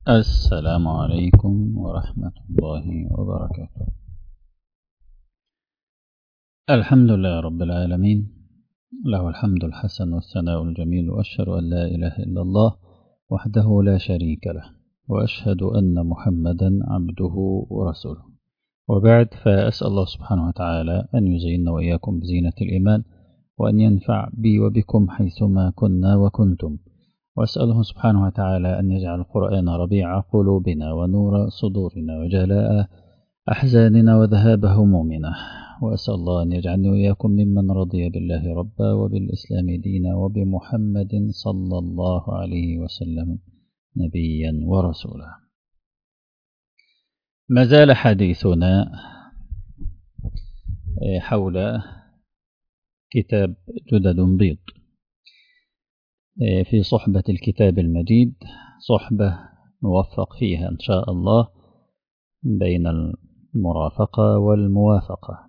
السلام عليكم ورحمة الله وبركاته. الحمد لله رب العالمين، له الحمد الحسن والثناء الجميل، وأشهد أن لا إله إلا الله وحده لا شريك له، وأشهد أن محمدا عبده ورسوله. وبعد، فأسأل الله سبحانه وتعالى أن يزيننا وإياكم بزينة الإيمان، وأن ينفع بي وبكم حيثما كنا وكنتم. وأسأله سبحانه وتعالى أن يجعل القرآن ربيع قلوبنا ونور صدورنا وجلاء أحزاننا وذهاب همومنا. وأسأل الله أن يجعلني وإياكم ممن رضي بالله ربا وبالإسلام دينا وبمحمد صلى الله عليه وسلم نبيا ورسولا. ما زال حديثنا حول كتاب جدد بيض في صحبة الكتاب المجيد، صحبة نوفق فيها إن شاء الله بين المرافقة والموافقة.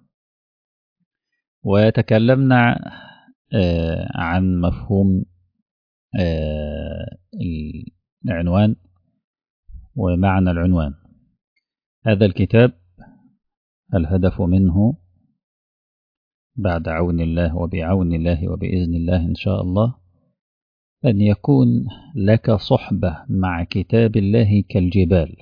وتكلمنا عن مفهوم العنوان ومعنى العنوان. هذا الكتاب الهدف منه بعد عون الله وبعون الله وبإذن الله إن شاء الله أن يكون لك صحبة مع كتاب الله كالجبال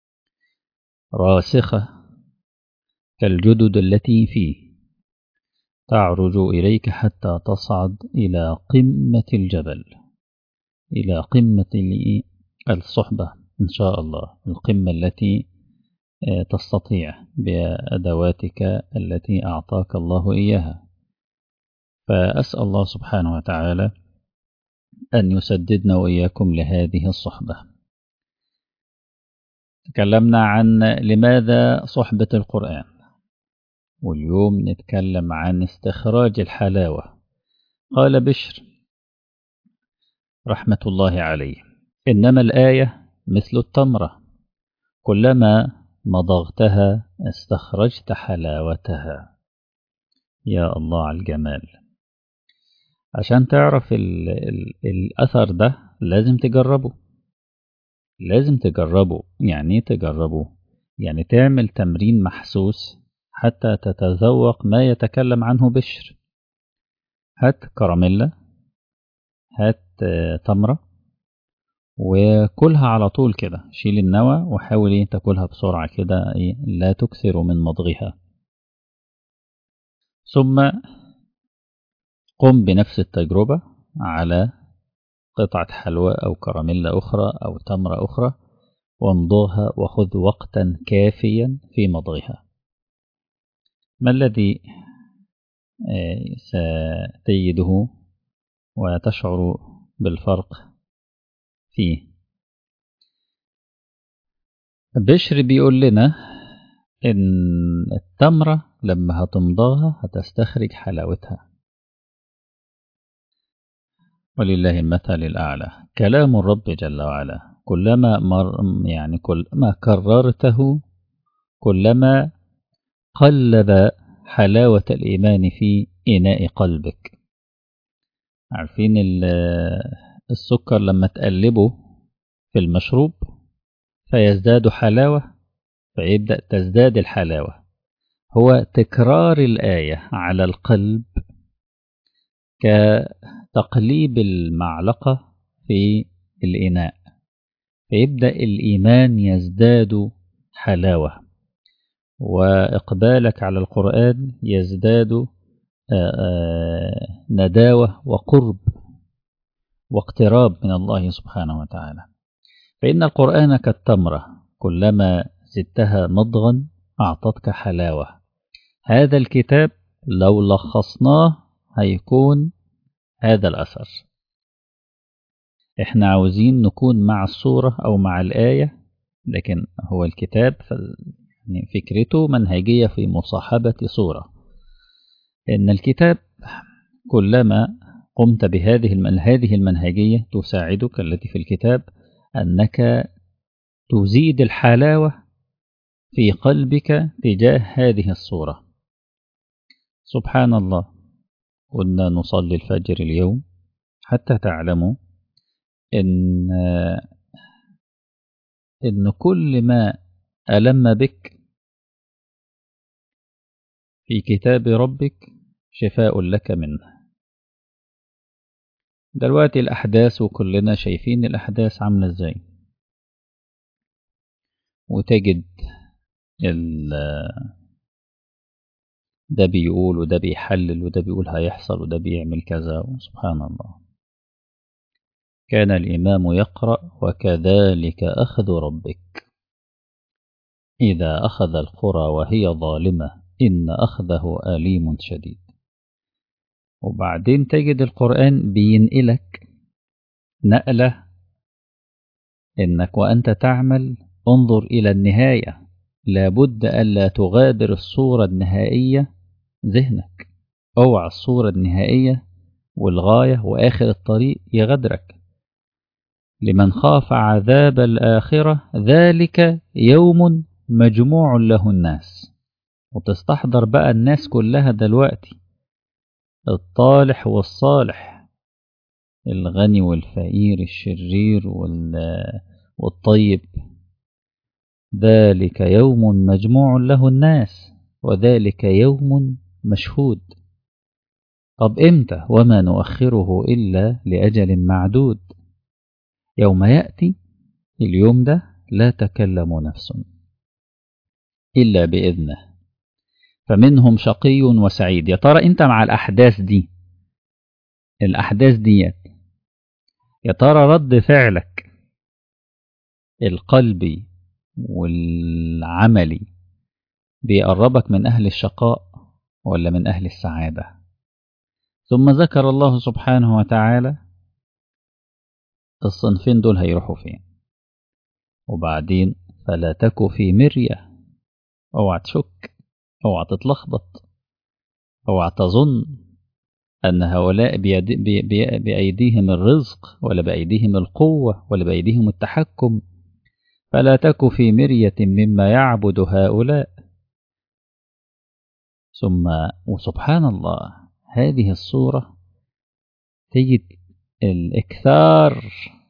راسخة كالجدد التي فيه، تعرج إليك حتى تصعد إلى قمة الجبل، إلى قمة الصحبة إن شاء الله، القمة التي تستطيع بأدواتك التي أعطاك الله إياها. فأسأل الله سبحانه وتعالى أن يسددنا وإياكم لهذه الصحبة. تكلمنا عن لماذا صحبة القرآن، واليوم نتكلم عن استخراج الحلاوة. قال بشر رحمة الله عليه: إنما الآية مثل التمرة، كلما مضغتها استخرجت حلاوتها. يا الله على الجمال! عشان تعرف الأثر ده لازم تجربه، لازم تجربه. يعني تجربه يعني تعمل تمرين محسوس حتى تتذوق ما يتكلم عنه بشر. هات كراميلا، هات تمرة وكلها على طول كده، شيل النوى وحاول تاكلها بسرعة كده، لا تكثر من مضغها. ثم قم بنفس التجربة على قطعة حلوى أو كراميلا أخرى أو تمرة أخرى، وامضغها وخذ وقتا كافيا في مضغها. ما الذي ستجده وتشعر بالفرق فيه؟ بشر بيقول لنا إن التمرة لما هتمضغها هتستخرج حلاوتها. ولله المثل الأعلى. كلام الرب جل وعلا كلما كلما كررته كلما قلب حلاوة الإيمان في إناء قلبك. عارفين السكر لما تقلبه في المشروب فيزداد حلاوة، فيبدأ تزداد الحلاوة. هو تكرار الآية على القلب كتقليب المعلقة في الإناء، فيبدأ الإيمان يزداد حلاوة، وإقبالك على القرآن يزداد نداوة وقرب واقتراب من الله سبحانه وتعالى. فإن القرآن كالتمرة، كلما زدتها مضغا أعطتك حلاوة. هذا الكتاب لو لخصناه هيكون هذا الأثر. إحنا عاوزين نكون مع السورة أو مع الآية، لكن هو الكتاب فكرته منهجية في مصاحبة سورة. إن الكتاب كلما قمت هذه المنهجية تساعدك التي في الكتاب أنك تزيد الحلاوة في قلبك تجاه هذه الصورة. سبحان الله، كنا نصلي الفجر اليوم حتى تعلموا إن إن كل ما ألم بك في كتاب ربك شفاء لك منه. دلوقتي الأحداث وكلنا شايفين الأحداث عاملة إزاي، وتجد ده بيقول وده بيحلل وده بيقول هيحصل وده بيعمل كذا، سبحان الله. كان الإمام يقرأ: وكذلك أخذ ربك إذا أخذ القرى وهي ظالمة إن أخذه أليم شديد. وبعدين تجد القرآن بينقلك نقلة إنك وأنت تعمل انظر إلى النهاية، لابد ألا تغادر الصورة النهائية ذهنك. اوعى الصورة النهائية والغاية وآخر الطريق يغادرك. لمن خاف عذاب الآخرة ذلك يوم مجموع له الناس. وتستحضر بقى الناس كلها دلوقتي، الطالح والصالح، الغني والفقير، الشرير والطيب. ذلك يوم مجموع له الناس وذلك يوم مشهود. طب إمتى؟ وما نؤخره إلا لأجل معدود. يوم يأتي اليوم ده لا تكلم نفس إلا بإذنه فمنهم شقي وسعيد. يا ترى أنت مع الأحداث دي، الأحداث دي يا ترى رد فعلك القلبي والعملي بيقربك من أهل الشقاء ولا من أهل السعادة؟ ثم ذكر الله سبحانه وتعالى الصنفين دول هيروحوا فين. وبعدين فلا تك في مرية، اوعى تشك، اوعى تتلخبط، اوعى تظن أن هؤلاء بأيديهم الرزق ولا بأيديهم القوة ولا بأيديهم التحكم. فلا تك في مرية مما يعبد هؤلاء. ثم وسبحان الله هذه الصورة تجد الإكثار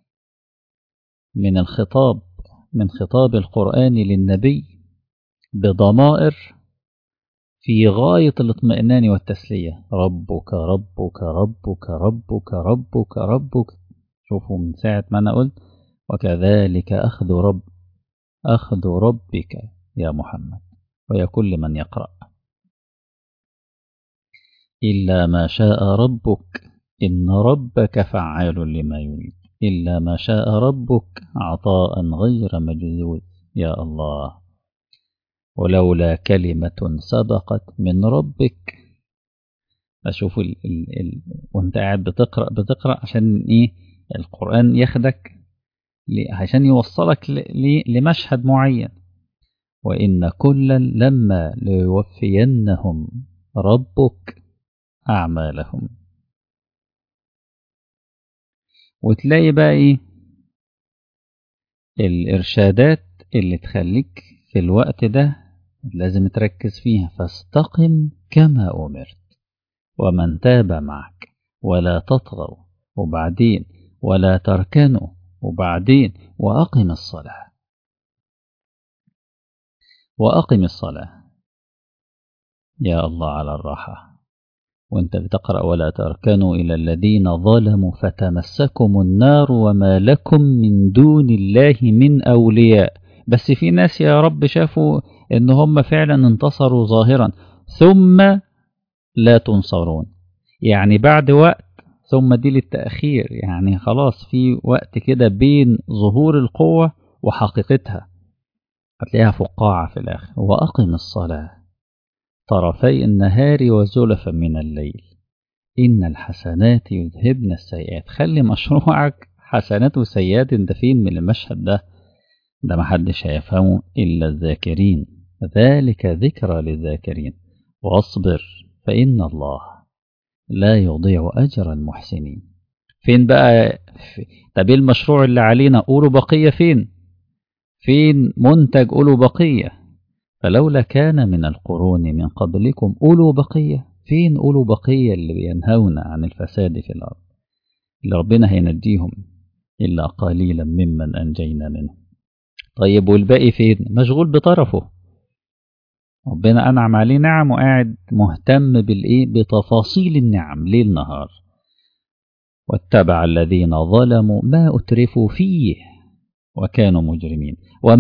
من الخطاب، من خطاب القرآن للنبي بضمائر في غاية الاطمئنان والتسلية. ربك ربك ربك ربك ربك ربك. شوفوا من ساعة ما أنا قلت وكذلك أخذ ربك يا محمد ويا كل من يقرأ إلا ما شاء ربك إن ربك فعال لما يريد. إلا ما شاء ربك عطاء غير مجذوذ. يا الله، ولولا كلمة سبقت من ربك. أشوف وانت قاعد بتقرأ عشان إيه؟ القرآن ياخدك عشان يوصلك لمشهد معين. وإن كلا لما ليوفينهم ربك أعمالهم. وتلاقي بقى إيه الإرشادات اللي تخليك في الوقت ده لازم تركز فيها. فاستقم كما أمرت ومن تاب معك ولا تطغوا، وبعدين ولا تركنوا، وبعدين وأقم الصلاة. وأقم الصلاة. يا الله على الراحة وانت بتقرأ ولا تركنوا إلى الذين ظلموا فتمسكم النار وما لكم من دون الله من أولياء. بس في ناس يا رب شافوا إن هم فعلا انتصروا ظاهرا ثم لا تنصرون. يعني بعد وقت، ثم دي للتأخير، يعني خلاص في وقت كده بين ظهور القوة وحقيقتها هتلاقيها فقاعة في الآخر. وأقم الصلاة طرفي النهار وزلفا من الليل إن الحسنات يذهبن السيئات. خلي مشروعك حسنات وسيئات. انت فين من المشهد ده؟ ده محدش هيفهمه إلا الذاكرين. ذلك ذكرى للذاكرين. واصبر فإن الله لا يضيع أجر المحسنين. فين بقى طب المشروع اللي علينا؟ قولوا بقية. فين منتج قولوا بقية؟ فلولا كان من القرون من قبلكم أولو بقية. فين أولو بقية اللي بينهون عن الفساد في الأرض، اللي ربنا هينجيهم إلا قليلا ممن أنجينا منه. طيب والباقي فين؟ مشغول بطرفه. ربنا أنعم عليه نعم وقاعد مهتم بالإيه؟ بتفاصيل النعم ليل نهار. واتبع الذين ظلموا ما أترفوا فيه وكانوا مجرمين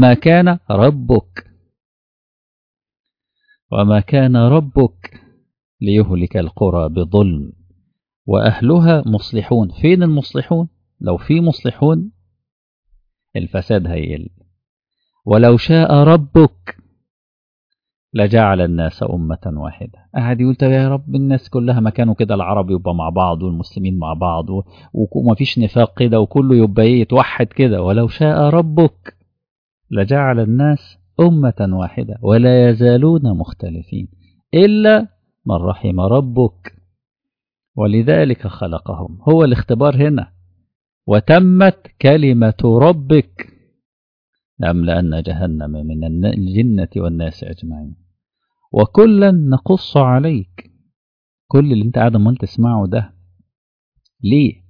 وما كان ربك ليهلك القرى بظلم وأهلها مصلحون. فين المصلحون؟ لو في مصلحون الفساد هيقل. ولو شاء ربك لجعل الناس أمة واحدة. قاعد يقول طب يا رب الناس كلها ما كانوا كده، العرب يبقى مع بعض والمسلمين مع بعض ومفيش نفاق كده وكله يبقى ايه يتوحد كده. ولو شاء ربك لجعل الناس أمة واحدة ولا يزالون مختلفين إلا من رحم ربك ولذلك خلقهم. هو الاختبار هنا. وتمت كلمة ربك لأملأن جهنم من الجنة والناس أجمعين. وكلا نقص عليك. كل اللي انت قاعد عمال تسمعه ده ليه؟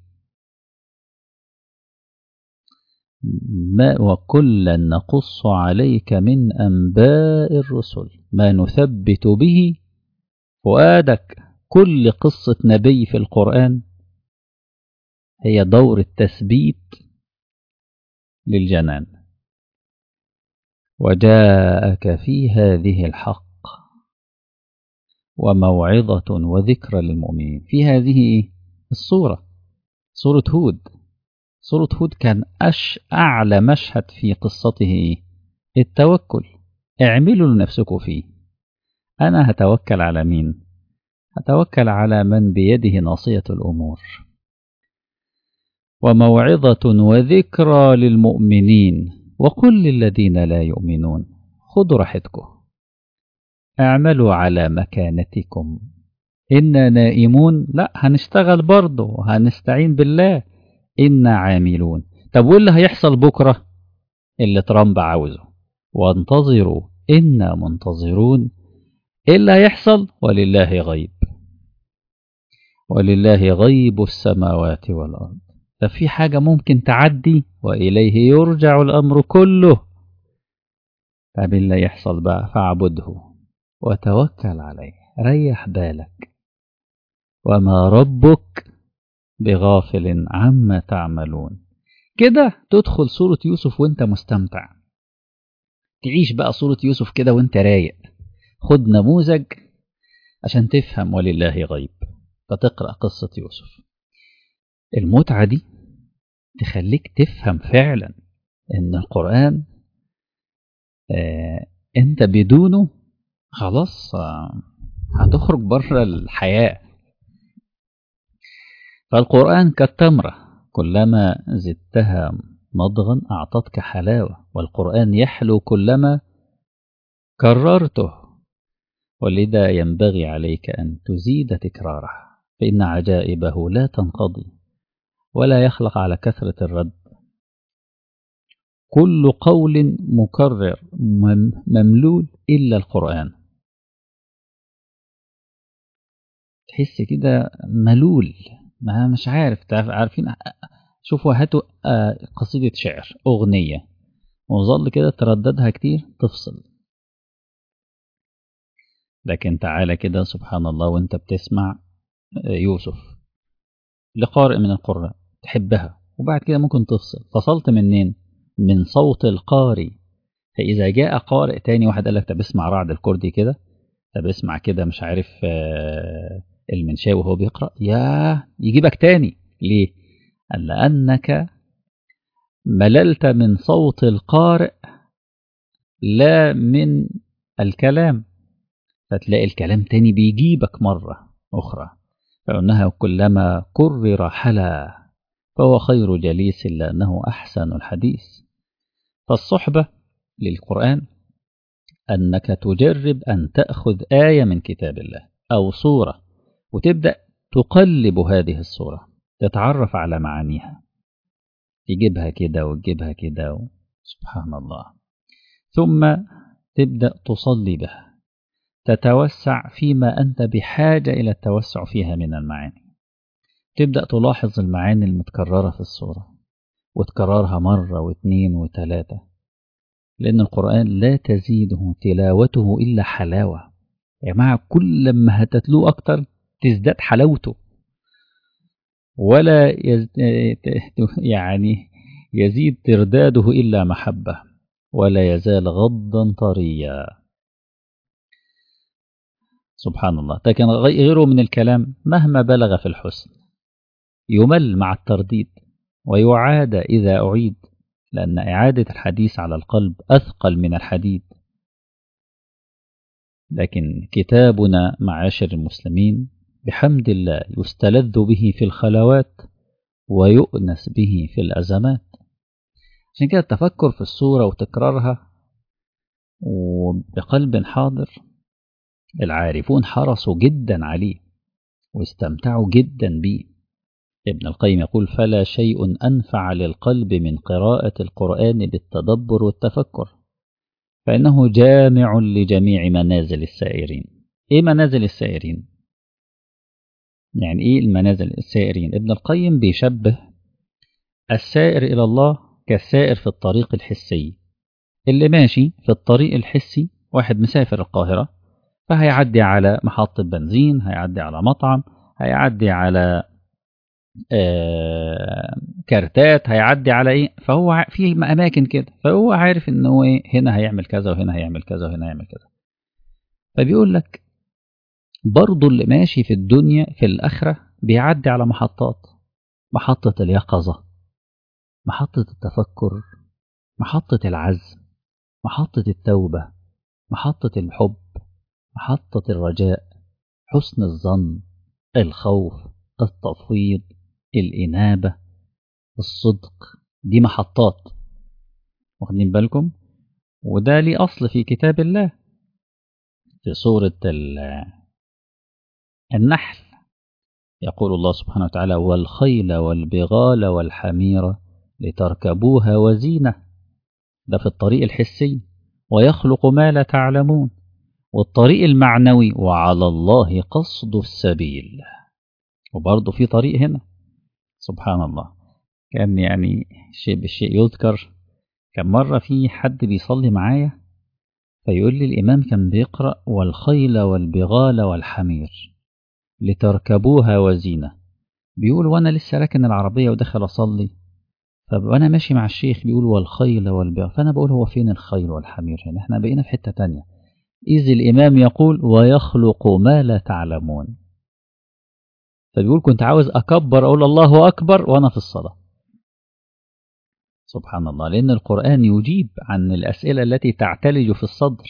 ما وكلا نقص عليك من أنباء الرسل ما نثبت به فؤادك. كل قصة نبي في القرآن هي دور التثبيت للجنان. وجاءك في هذه الحق وموعظة وذكرى للمؤمنين. في هذه الصورة، سورة هود. سورة هود كان أعلى مشهد في قصته التوكل. اعملوا لنفسكم فيه. أنا هتوكل على مين؟ هتوكل على من بيده ناصية الأمور. وموعظة وذكرى للمؤمنين. وقل للذين لا يؤمنون خذوا راحتكم، اعملوا على مكانتكم إنا نائمون. لا، هنشتغل برضه، هنستعين بالله. إنا عاملون. طب واللي هيحصل بكرة؟ اللي ترامب عاوزه. وانتظروا إنا منتظرون. إيه اللي هيحصل؟ ولله غيب السماوات والأرض. ففي حاجة ممكن تعدي وإليه يرجع الأمر كله. طب اللي يحصل بقى فاعبده وتوكل عليه، ريح بالك. وما ربك بغافل عما تعملون. كده تدخل سورة يوسف وانت مستمتع، تعيش بقى سورة يوسف كده وانت رايق. خد نموذج عشان تفهم ولله غيب، فتقرأ قصة يوسف. المتعة دي تخليك تفهم فعلا ان القرآن انت بدونه خلاص هتخرج بره الحياة. فالقرآن كالتمرة كلما زدتها مضغا أعطتك حلاوة. والقرآن يحلو كلما كررته. ولذا ينبغي عليك أن تزيد تكراره، فإن عجائبه لا تنقضي ولا يخلق على كثرة الرد. كل قول مكرر مملول إلا القرآن. تحس كده ملول، ما مش عارف. عارفين؟ شوفوا هاتوا قصيدة شعر أغنية وظل كده ترددها كتير تفصل. لكن تعالى كده سبحان الله وانت بتسمع يوسف لقارئ من القراء تحبها، وبعد كده ممكن تفصل. فصلت منين؟ من صوت القارئ. فإذا جاء قارئ تاني واحد قال لك طب اسمع رعد الكردي كده، طب اسمع كده مش عارف المنشاوي وهو بيقرأ، يجيبك تاني. ليه؟ قال لأنك مللت من صوت القارئ لا من الكلام. فتلاقي الكلام تاني بيجيبك مرة أخرى. فإنها كلما كرر حلا فهو خير جليس لأنه أحسن الحديث. فالصحبة للقرآن أنك تجرب أن تأخذ آية من كتاب الله أو سورة وتبدأ تقلب هذه السورة، تتعرف على معانيها، تجيبها كده وتجيبها كده سبحان الله. ثم تبدأ تصلي بها، تتوسع فيما أنت بحاجة إلى التوسع فيها من المعاني. تبدأ تلاحظ المعاني المتكررة في السورة وتكررها مرة واثنين وثلاثة. لأن القرآن لا تزيده تلاوته إلا حلاوة. يا جماعة كل ما هتتلوه أكتر تزداد حلاوته، ولا يعني يزيد ترداده إلا محبة، ولا يزال غضا طريا. سبحان الله. لكن غيره من الكلام مهما بلغ في الحسن يمل مع الترديد، ويعاد إذا أعيد، لأن إعادة الحديث على القلب أثقل من الحديد. لكن كتابنا معاشر المسلمين بحمد الله يستلذ به في الخلوات ويؤنس به في الأزمات. عشان كده التفكر في السورة وتكرارها وبقلب حاضر، العارفون حرصوا جدا عليه واستمتعوا جدا به. ابن القيم يقول: فلا شيء أنفع للقلب من قراءة القرآن بالتدبر والتفكر، فإنه جامع لجميع منازل السائرين. إيه منازل السائرين؟ يعني إيه المنازل السائرين؟ ابن القيم بيشبه السائر إلى الله كالسائر في الطريق الحسي. اللي ماشي في الطريق الحسي، واحد مسافر القاهرة، فهيعدي على محطة بنزين، هيعدي على مطعم، هيعدي على كارتات، هيعدي على ايه، فهو في اماكن كده، فهو عارف ان هو ايه، هنا هيعمل كذا وهنا هيعمل كذا وهنا هيعمل كذا. فبيقول لك برضو اللي ماشي في الدنيا في الآخرة بيعدي على محطات: محطة اليقظة، محطة التفكر، محطة العزم، محطة التوبة، محطة الحب، محطة الرجاء، حسن الظن، الخوف، التفويض، الإنابة، الصدق. دي محطات، واخدين بالكم؟ وده ليه أصل في كتاب الله في سورة النحل. يقول الله سبحانه وتعالى: والخيل والبغال والحمير لتركبوها وزينة. ده في الطريق الحسي. ويخلق ما لا تعلمون. والطريق المعنوي: وعلى الله قصد السبيل. وبرضه في طريق هنا. سبحان الله. كان يعني شيء بالشيء يذكر. كان مرة في حد بيصلي معايا فيقول لي الإمام كان بيقرأ: والخيل والبغال والحمير لتركبوها وزينة. بيقول وانا لسه راكن العربية ودخل اصلي، وانا ماشي مع الشيخ بيقول والخيل والبغال، فانا بقول هو فين الخيل والحمير هنا؟ احنا بقينا في حتة تانية. اذ الامام يقول: ويخلق ما لا تعلمون. فبيقول كنت عاوز اكبر اقول الله اكبر وانا في الصلاة. سبحان الله. لان القرآن يجيب عن الاسئلة التي تعتلج في الصدر.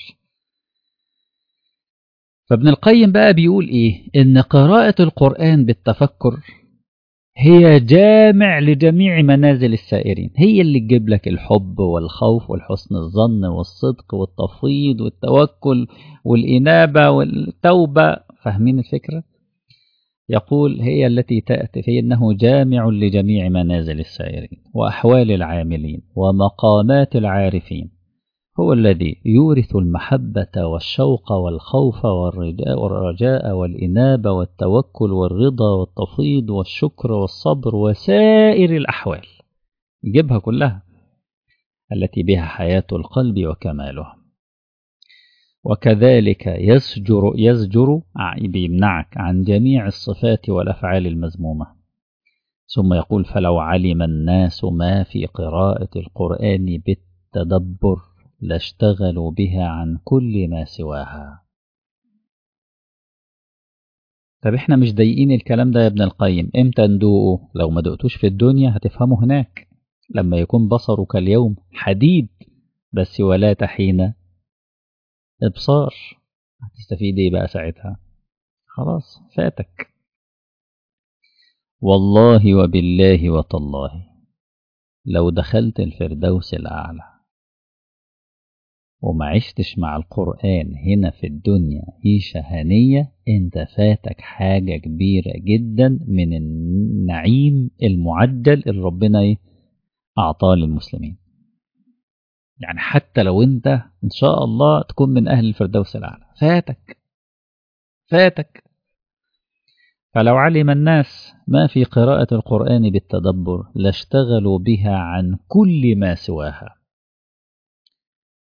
فابن القيم بقى بيقول ايه؟ ان قراءة القرآن بالتفكر هي جامع لجميع منازل السائرين. هي اللي تجيب لك الحب والخوف والحسن الظن والصدق والتفويض والتوكل والإنابة والتوبة. فاهمين الفكرة؟ يقول هي التي تأتي في أنه جامع لجميع منازل السائرين وأحوال العاملين ومقامات العارفين. هو الذي يورث المحبة والشوق والخوف والرجاء والإنابة والتوكل والرضا والتفيض والشكر والصبر وسائر الأحوال. يجيبها كلها التي بها حياة القلب وكماله. وكذلك يزجر بيمنعك عن جميع الصفات والأفعال المذمومة. ثم يقول: فلو علم الناس ما في قراءة القرآن بالتدبر لاشتغلوا بها عن كل ما سواها. طب احنا مش ضايقين الكلام ده يا ابن القيم، امتى ندوقه؟ لو ما دقتوش في الدنيا هتفهمه هناك، لما يكون بصرك اليوم حديد بس ولا تحين ابصار. هتستفيد ايه بقى ساعتها؟ خلاص فاتك. والله وبالله وتالله لو دخلت الفردوس الأعلى وما عشتش مع القرآن هنا في الدنيا عيشة هنية، انت فاتك حاجة كبيرة جدا من النعيم المعجل اللي ربنا أعطاه للمسلمين. يعني حتى لو انت ان شاء الله تكون من أهل الفردوس الأعلى، فاتك. فلو علم الناس ما في قراءة القرآن بالتدبر لاشتغلوا بها عن كل ما سواها.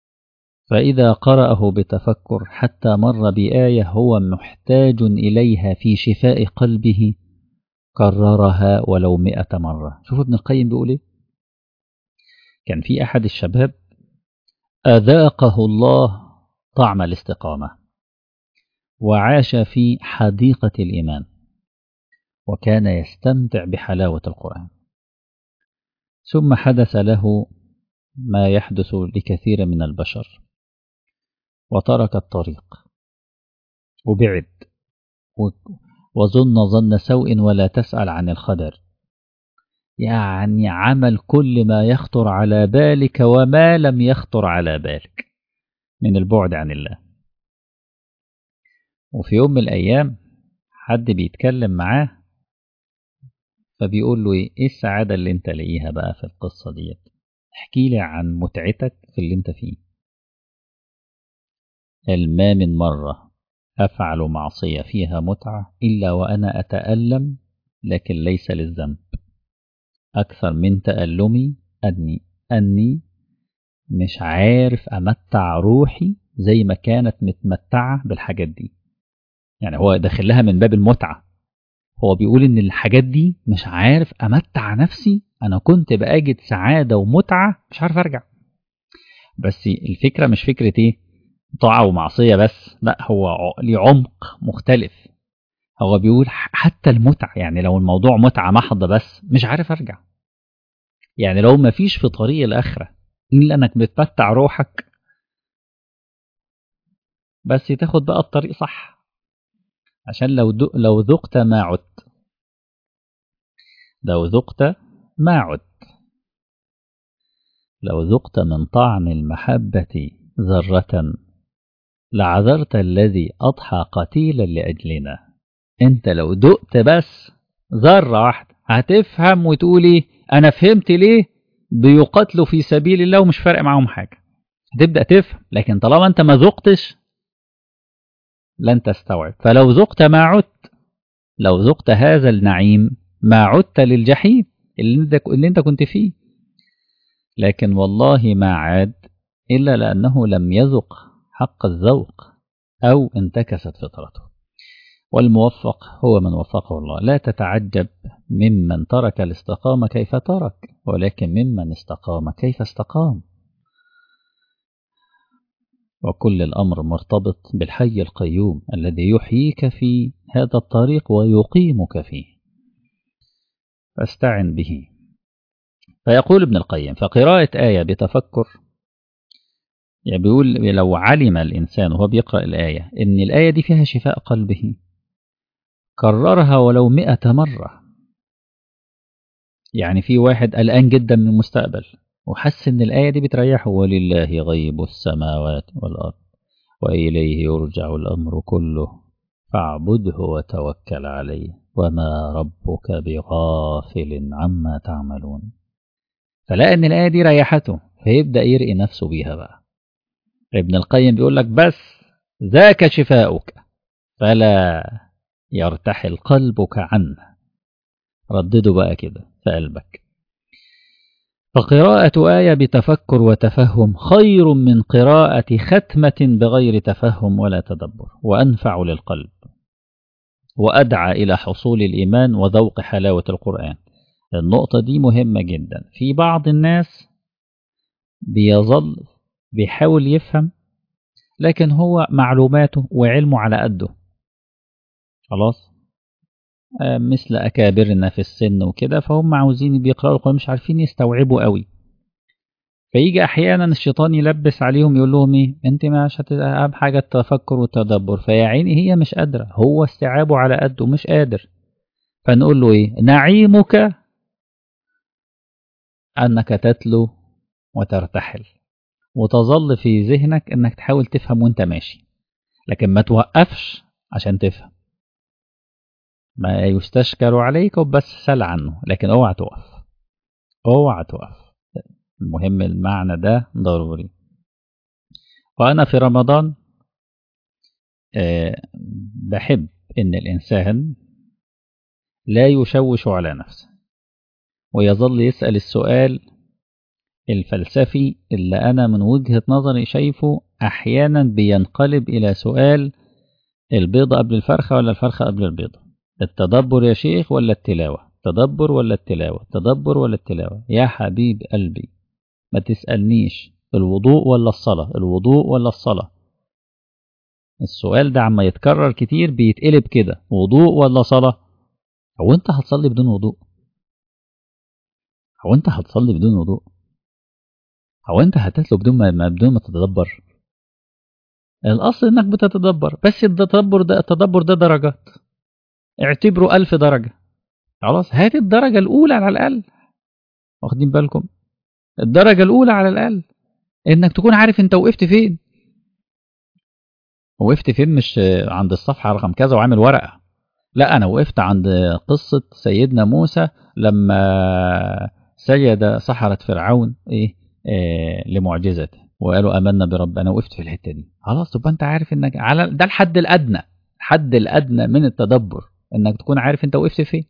فإذا قرأه بتفكر حتى مر بآية هو محتاج إليها في شفاء قلبه كررها ولو 100 مرة. شوف ابن القيم بيقول إيه. كان في أحد الشباب أذاقه الله طعم الاستقامة وعاش في حديقة الإيمان وكان يستمتع بحلاوة القرآن، ثم حدث له ما يحدث لكثير من البشر وترك الطريق وبعد وظن ظن سوء ولا تسأل عن الخدر، يعني عمل كل ما يخطر على بالك وما لم يخطر على بالك من البعد عن الله. وفي يوم من الأيام حد بيتكلم معاه فبيقول له إيه السعادة اللي انت لاقيها بقى في القصة ديت؟ احكي لي عن متعتك في اللي انت فيه. ما من مرة أفعل معصية فيها متعة إلا وأنا أتألم، لكن ليس للذنب، أكثر من تألمي أني مش عارف أمتع روحي زي ما كانت متمتعة بالحاجات دي. يعني هو داخلها من باب المتعة، هو بيقول إن الحاجات دي مش عارف أمتع نفسي، أنا كنت بأجد سعادة ومتعة مش عارف أرجع. بس الفكرة مش فكرة إيه طاعة ومعصية بس، لا هو ليه عمق مختلف. هو بيقول حتى المتعة، يعني لو الموضوع متعة محضة بس مش عارف أرجع. يعني لو ما فيش في طريق الآخرة إلا أنك بتمتع روحك بس تاخد بقى الطريق صح، عشان لو ذقت ما عدت، لو ذقت ما عدت، لو ذقت من طعم المحبة ذرة لعذرت الذي أضحى قتيلا لأجلنا. أنت لو ذقت بس ذرة واحدة هتفهم وتقولي أنا فهمت ليه بيقاتلوا في سبيل الله ومش فارق معهم حاجة، هتبدأ تفهم. لكن طالما أنت ما ذقتش لن تستوعب. فلو ذقت ما عدت، لو ذقت هذا النعيم ما عدت للجحيم اللي انت كنت فيه. لكن والله ما عاد إلا لأنه لم يذق حق الذوق أو انتكست فطرته. والموفق هو من وفقه الله. لا تتعجب ممن ترك الاستقامة كيف ترك، ولكن ممن استقام كيف استقام. وكل الأمر مرتبط بالحي القيوم الذي يحييك في هذا الطريق ويقيمك فيه، فاستعن به. فيقول ابن القيم فقراءة آية بتفكر، يعني بيقول لو علم الإنسان وهو بيقرأ الآية إن الآية دي فيها شفاء قلبه كررها ولو 100 مرة. يعني في واحد قلقان جدا من المستقبل وحس إن الآية دي بتريحه، ولله غيب السماوات والأرض وإليه يرجع الأمر كله فاعبده وتوكل عليه وما ربك بغافل عما تعملون. فلقى إن الآية دي ريحته فيبدأ يرقي نفسه بيها بقى. ابن القيم بيقول لك بس ذاك شفاؤك فلا يرتحل قلبك عنه. ردده بقى كده في قلبك. فقراءة آية بتفكر وتفهم خير من قراءة ختمة بغير تفهم ولا تدبر، وأنفع للقلب وأدعى إلى حصول الإيمان وذوق حلاوة القرآن. النقطة دي مهمة جدا. في بعض الناس بيظل بيحاول يفهم لكن هو معلوماته وعلمه على قده خلاص، مثل أكابرنا في السن وكده، فهم عاوزين بيقرأوا القرآن مش عارفين يستوعبوا قوي. فيجي أحيانا الشيطان يلبس عليهم يقول لهم إيه أنت مش أهم حاجة التفكر والتدبر، فيا عيني هي مش قادرة، هو استيعابه على قده مش قادر. فنقول له إيه نعيمك أنك تتلو وترتحل وتظل في ذهنك أنك تحاول تفهم وأنت ماشي، لكن ما توقفش عشان تفهم. ما يستشكر عليك وبس سل عنه، لكن اوعى تقف، اوعى تقف. المهم المعنى ده ضروري. وأنا في رمضان بحب إن الإنسان لا يشوش على نفسه ويظل يسأل السؤال الفلسفي اللي أنا من وجهة نظري شايفه أحيانا بينقلب إلى سؤال: البيضة قبل الفرخة ولا الفرخة قبل البيضة؟ التدبر يا شيخ ولا التلاوة؟ تدبر ولا التلاوة؟ تدبر ولا التلاوة؟ يا حبيب قلبي ما تسألنيش الوضوء ولا الصلاة، الوضوء ولا الصلاة. السؤال ده عما يتكرر كتير بيتقلب كده: وضوء ولا صلاة؟ هو انت هتصلي بدون وضوء؟ هو انت هتصلي بدون وضوء؟ هو انت هتسلك بدون ما تتدبر؟ الاصل انك بتتدبر، بس التدبر ده درجات، اعتبره 1000 درجة. خلاص هات الدرجة الأولى على الأقل، واخدين بالكم؟ الدرجة الأولى على الأقل إنك تكون عارف أنت وقفت فين. وقفت فين مش عند الصفحة رقم كذا وعامل ورقة، لا، أنا وقفت عند قصة سيدنا موسى لما سجد سحرة فرعون لمعجزته وقالوا آمنا برب. أنا وقفت في الحتة دي، خلاص تبقى أنت عارف إنك على ده الحد الأدنى. الحد الأدنى من التدبر إنك تكون عارف أنت وقفت فين،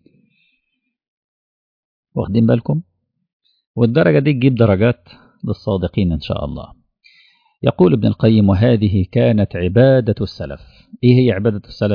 واخدين بالكم؟ والدرجة دي تجيب درجات للصادقين إن شاء الله. يقول ابن القيم: وهذه كانت عبادة السلف. إيه هي عبادة السلف؟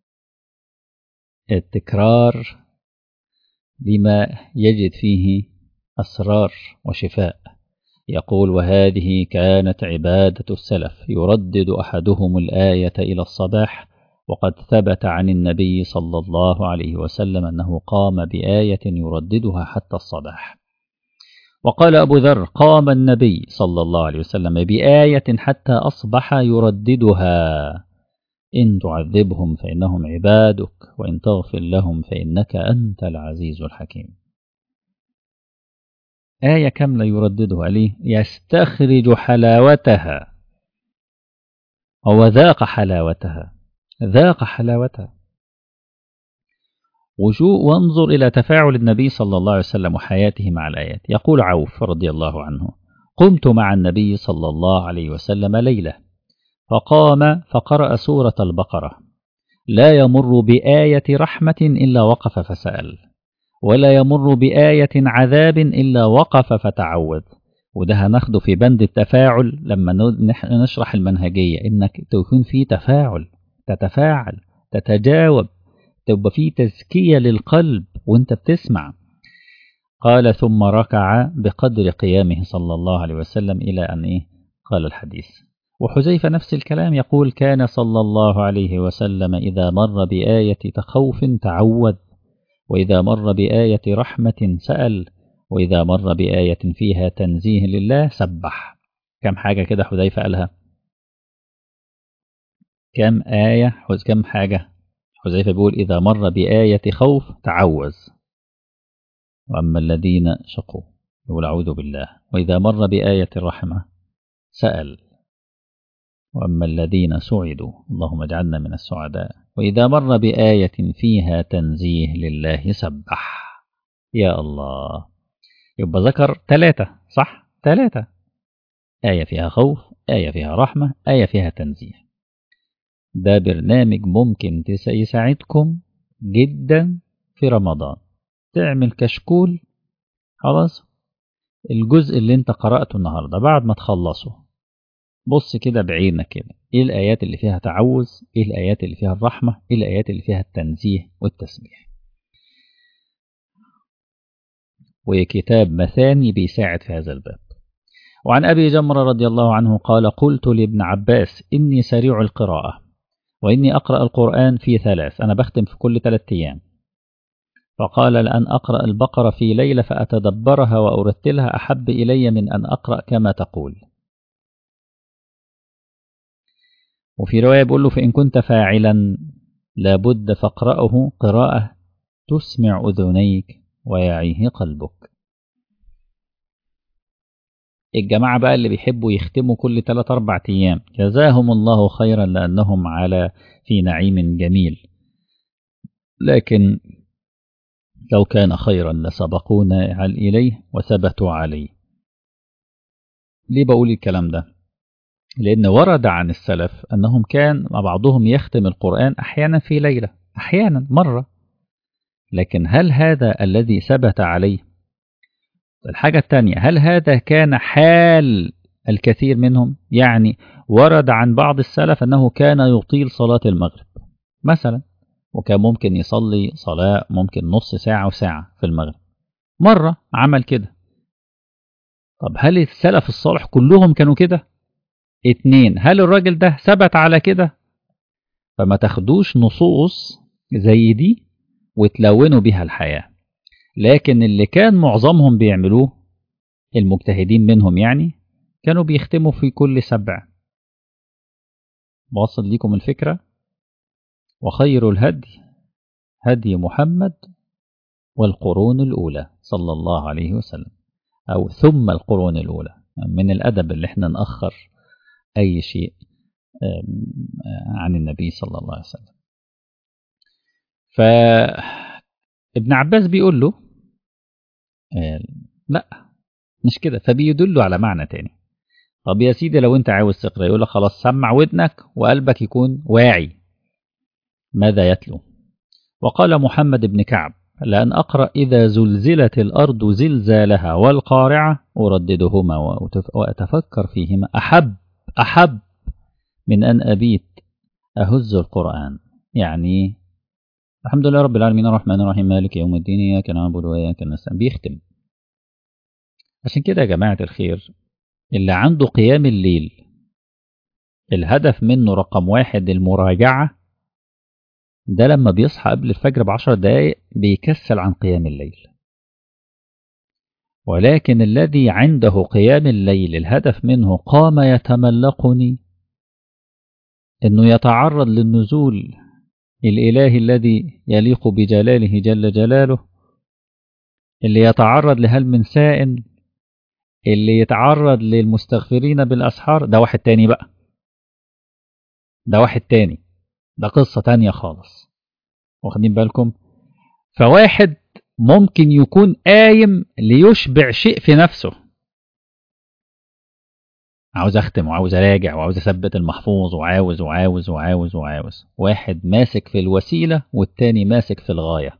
التكرار بما يجد فيه أسرار وشفاء. يقول: وهذه كانت عبادة السلف، يردد أحدهم الآية إلى الصباح، وقد ثبت عن النبي صلى الله عليه وسلم أنه قام بآية يرددها حتى الصباح. وقال أبو ذر: قام النبي صلى الله عليه وسلم بآية حتى أصبح يرددها: إن تعذبهم فإنهم عبادك، وإن تغفر لهم فإنك أنت العزيز الحكيم. آية كاملة يرددها ليه؟ يستخرج حلاوتها. هو ذاق حلاوتها، ذاق حلاوتها. وانظر إلى تفاعل النبي صلى الله عليه وسلم وحياته مع الآيات. يقول عوف رضي الله عنه: قمت مع النبي صلى الله عليه وسلم ليلة، فقام فقرأ سورة البقرة: لا يمر بآية رحمة إلا وقف فسأل، ولا يمر بآية عذاب إلا وقف فتعوذ. وده هناخده في بند التفاعل لما نشرح المنهجية، إنك تكون في تفاعل، تتفاعل، تتجاوب، تبقى في تزكية للقلب وانت بتسمع. قال: ثم ركع بقدر قيامه صلى الله عليه وسلم إلى أن قال الحديث. وحذيفة نفس الكلام، يقول: كان صلى الله عليه وسلم إذا مر بآية تخوف تعوذ، وإذا مر بآية رحمة سأل، وإذا مر بآية فيها تنزيه لله سبح. كم حاجة كده حذيفة قالها؟ كم آية؟ كم حاجة حذيفة بيقول: إذا مر بآية خوف تعوذ، وأما الذين شقوا يقول أعوذ بالله، وإذا مر بآية الرحمة سأل، وأما الذين سعدوا اللهم اجعلنا من السعداء، وإذا مر بآية فيها تنزيه لله سبح. يا الله، يبقى ذكر 3 صح؟ 3: آية فيها خوف، آية فيها رحمة، آية فيها تنزيه. ده برنامج ممكن يساعدكم جدا في رمضان. تعمل كشكول، خلاص، الجزء اللي انت قرأته النهاردة بعد ما تخلصه بص كده بعينك كده، ايه الآيات اللي فيها تعوذ، ايه الآيات اللي فيها الرحمة، ايه الآيات اللي فيها التنزيه والتسبيح. وكتاب مثاني بيساعد في هذا الباب. وعن أبي جمرة رضي الله عنه قال: قلت لابن عباس: إني سريع القراءة، وإني أقرأ القرآن في 3، أنا بختم في كل 3 أيام. فقال: لأن أقرأ البقرة في ليلة فأتدبرها وأرتلها أحب إلي من أن أقرأ كما تقول. وفي رواية بيقول له: فإن كنت فاعلا لابد فاقرأه قراءة تسمع أذنيك ويعيه قلبك. الجماعة بقى اللي بيحبوا يختموا كل 3-4 أيام جزاهم الله خيرا، لأنهم في نعيم جميل، لكن لو كان خيرا لسبقونا إليه وثبتوا عليه. ليه بقول الكلام ده؟ لأن ورد عن السلف أنهم كان مع بعضهم يختم القرآن أحيانا في ليلة، أحيانا مرة، لكن هل هذا الذي ثبت عليه؟ الحاجة الثانية، هل هذا كان حال الكثير منهم؟ يعني ورد عن بعض السلف أنه كان يطيل صلاة المغرب مثلا، وكان ممكن يصلي صلاة ممكن نص ساعة وساعة في المغرب، مرة عمل كده. طب هل السلف الصالح كلهم كانوا كده؟ 2، هل الراجل ده ثبت على كده؟ فما تاخدوش نصوص زي دي وتلونوا بها الحياة. لكن اللي كان معظمهم بيعملوه المجتهدين منهم يعني، كانوا بيختموا في كل 7. واصل لكم الفكرة؟ وخير الهدي هدي محمد والقرون الأولى صلى الله عليه وسلم، أو ثم القرون الأولى. من الأدب اللي احنا نأخر أي شيء عن النبي صلى الله عليه وسلم. فابن عباس بيقول له لا مش كده، فبيدله على معنى تاني. طب يا سيدي لو انت عاوز تقرأ، يقول لك خلاص سمع ودنك وقلبك يكون واعي ماذا يتلو. وقال محمد بن كعب لأن أقرأ إذا زلزلت الأرض زلزالها والقارعة أرددهما وأتفكر فيهما أحب من أن أبيت أهز القرآن. يعني الحمد لله رب العالمين الرحمن الرحيم مالك يوم الدين إياك نعبد وإياك نستعين، بيختم. عشان كده يا جماعة الخير، اللي عنده قيام الليل الهدف منه رقم 1 المراجعة، ده لما بيصحى قبل الفجر ب10 دقايق بيكسل عن قيام الليل. ولكن الذي عنده قيام الليل الهدف منه قام يتملقني، انه يتعرض للنزول الإلهي الذي يليق بجلاله جل جلاله، اللي يتعرض لهل من سائل، اللي يتعرض للمستغفرين بالأسحار، ده واحد تاني بقى، ده واحد تاني، ده قصة تانية خالص. واخدين بالكم؟ فواحد ممكن يكون قايم ليشبع شيء في نفسه، عاوز اختم وعاوز اراجع وعاوز اثبت المحفوظ وعاوز وعاوز وعاوز وعاوز. واحد ماسك في الوسيلة والتاني ماسك في الغاية.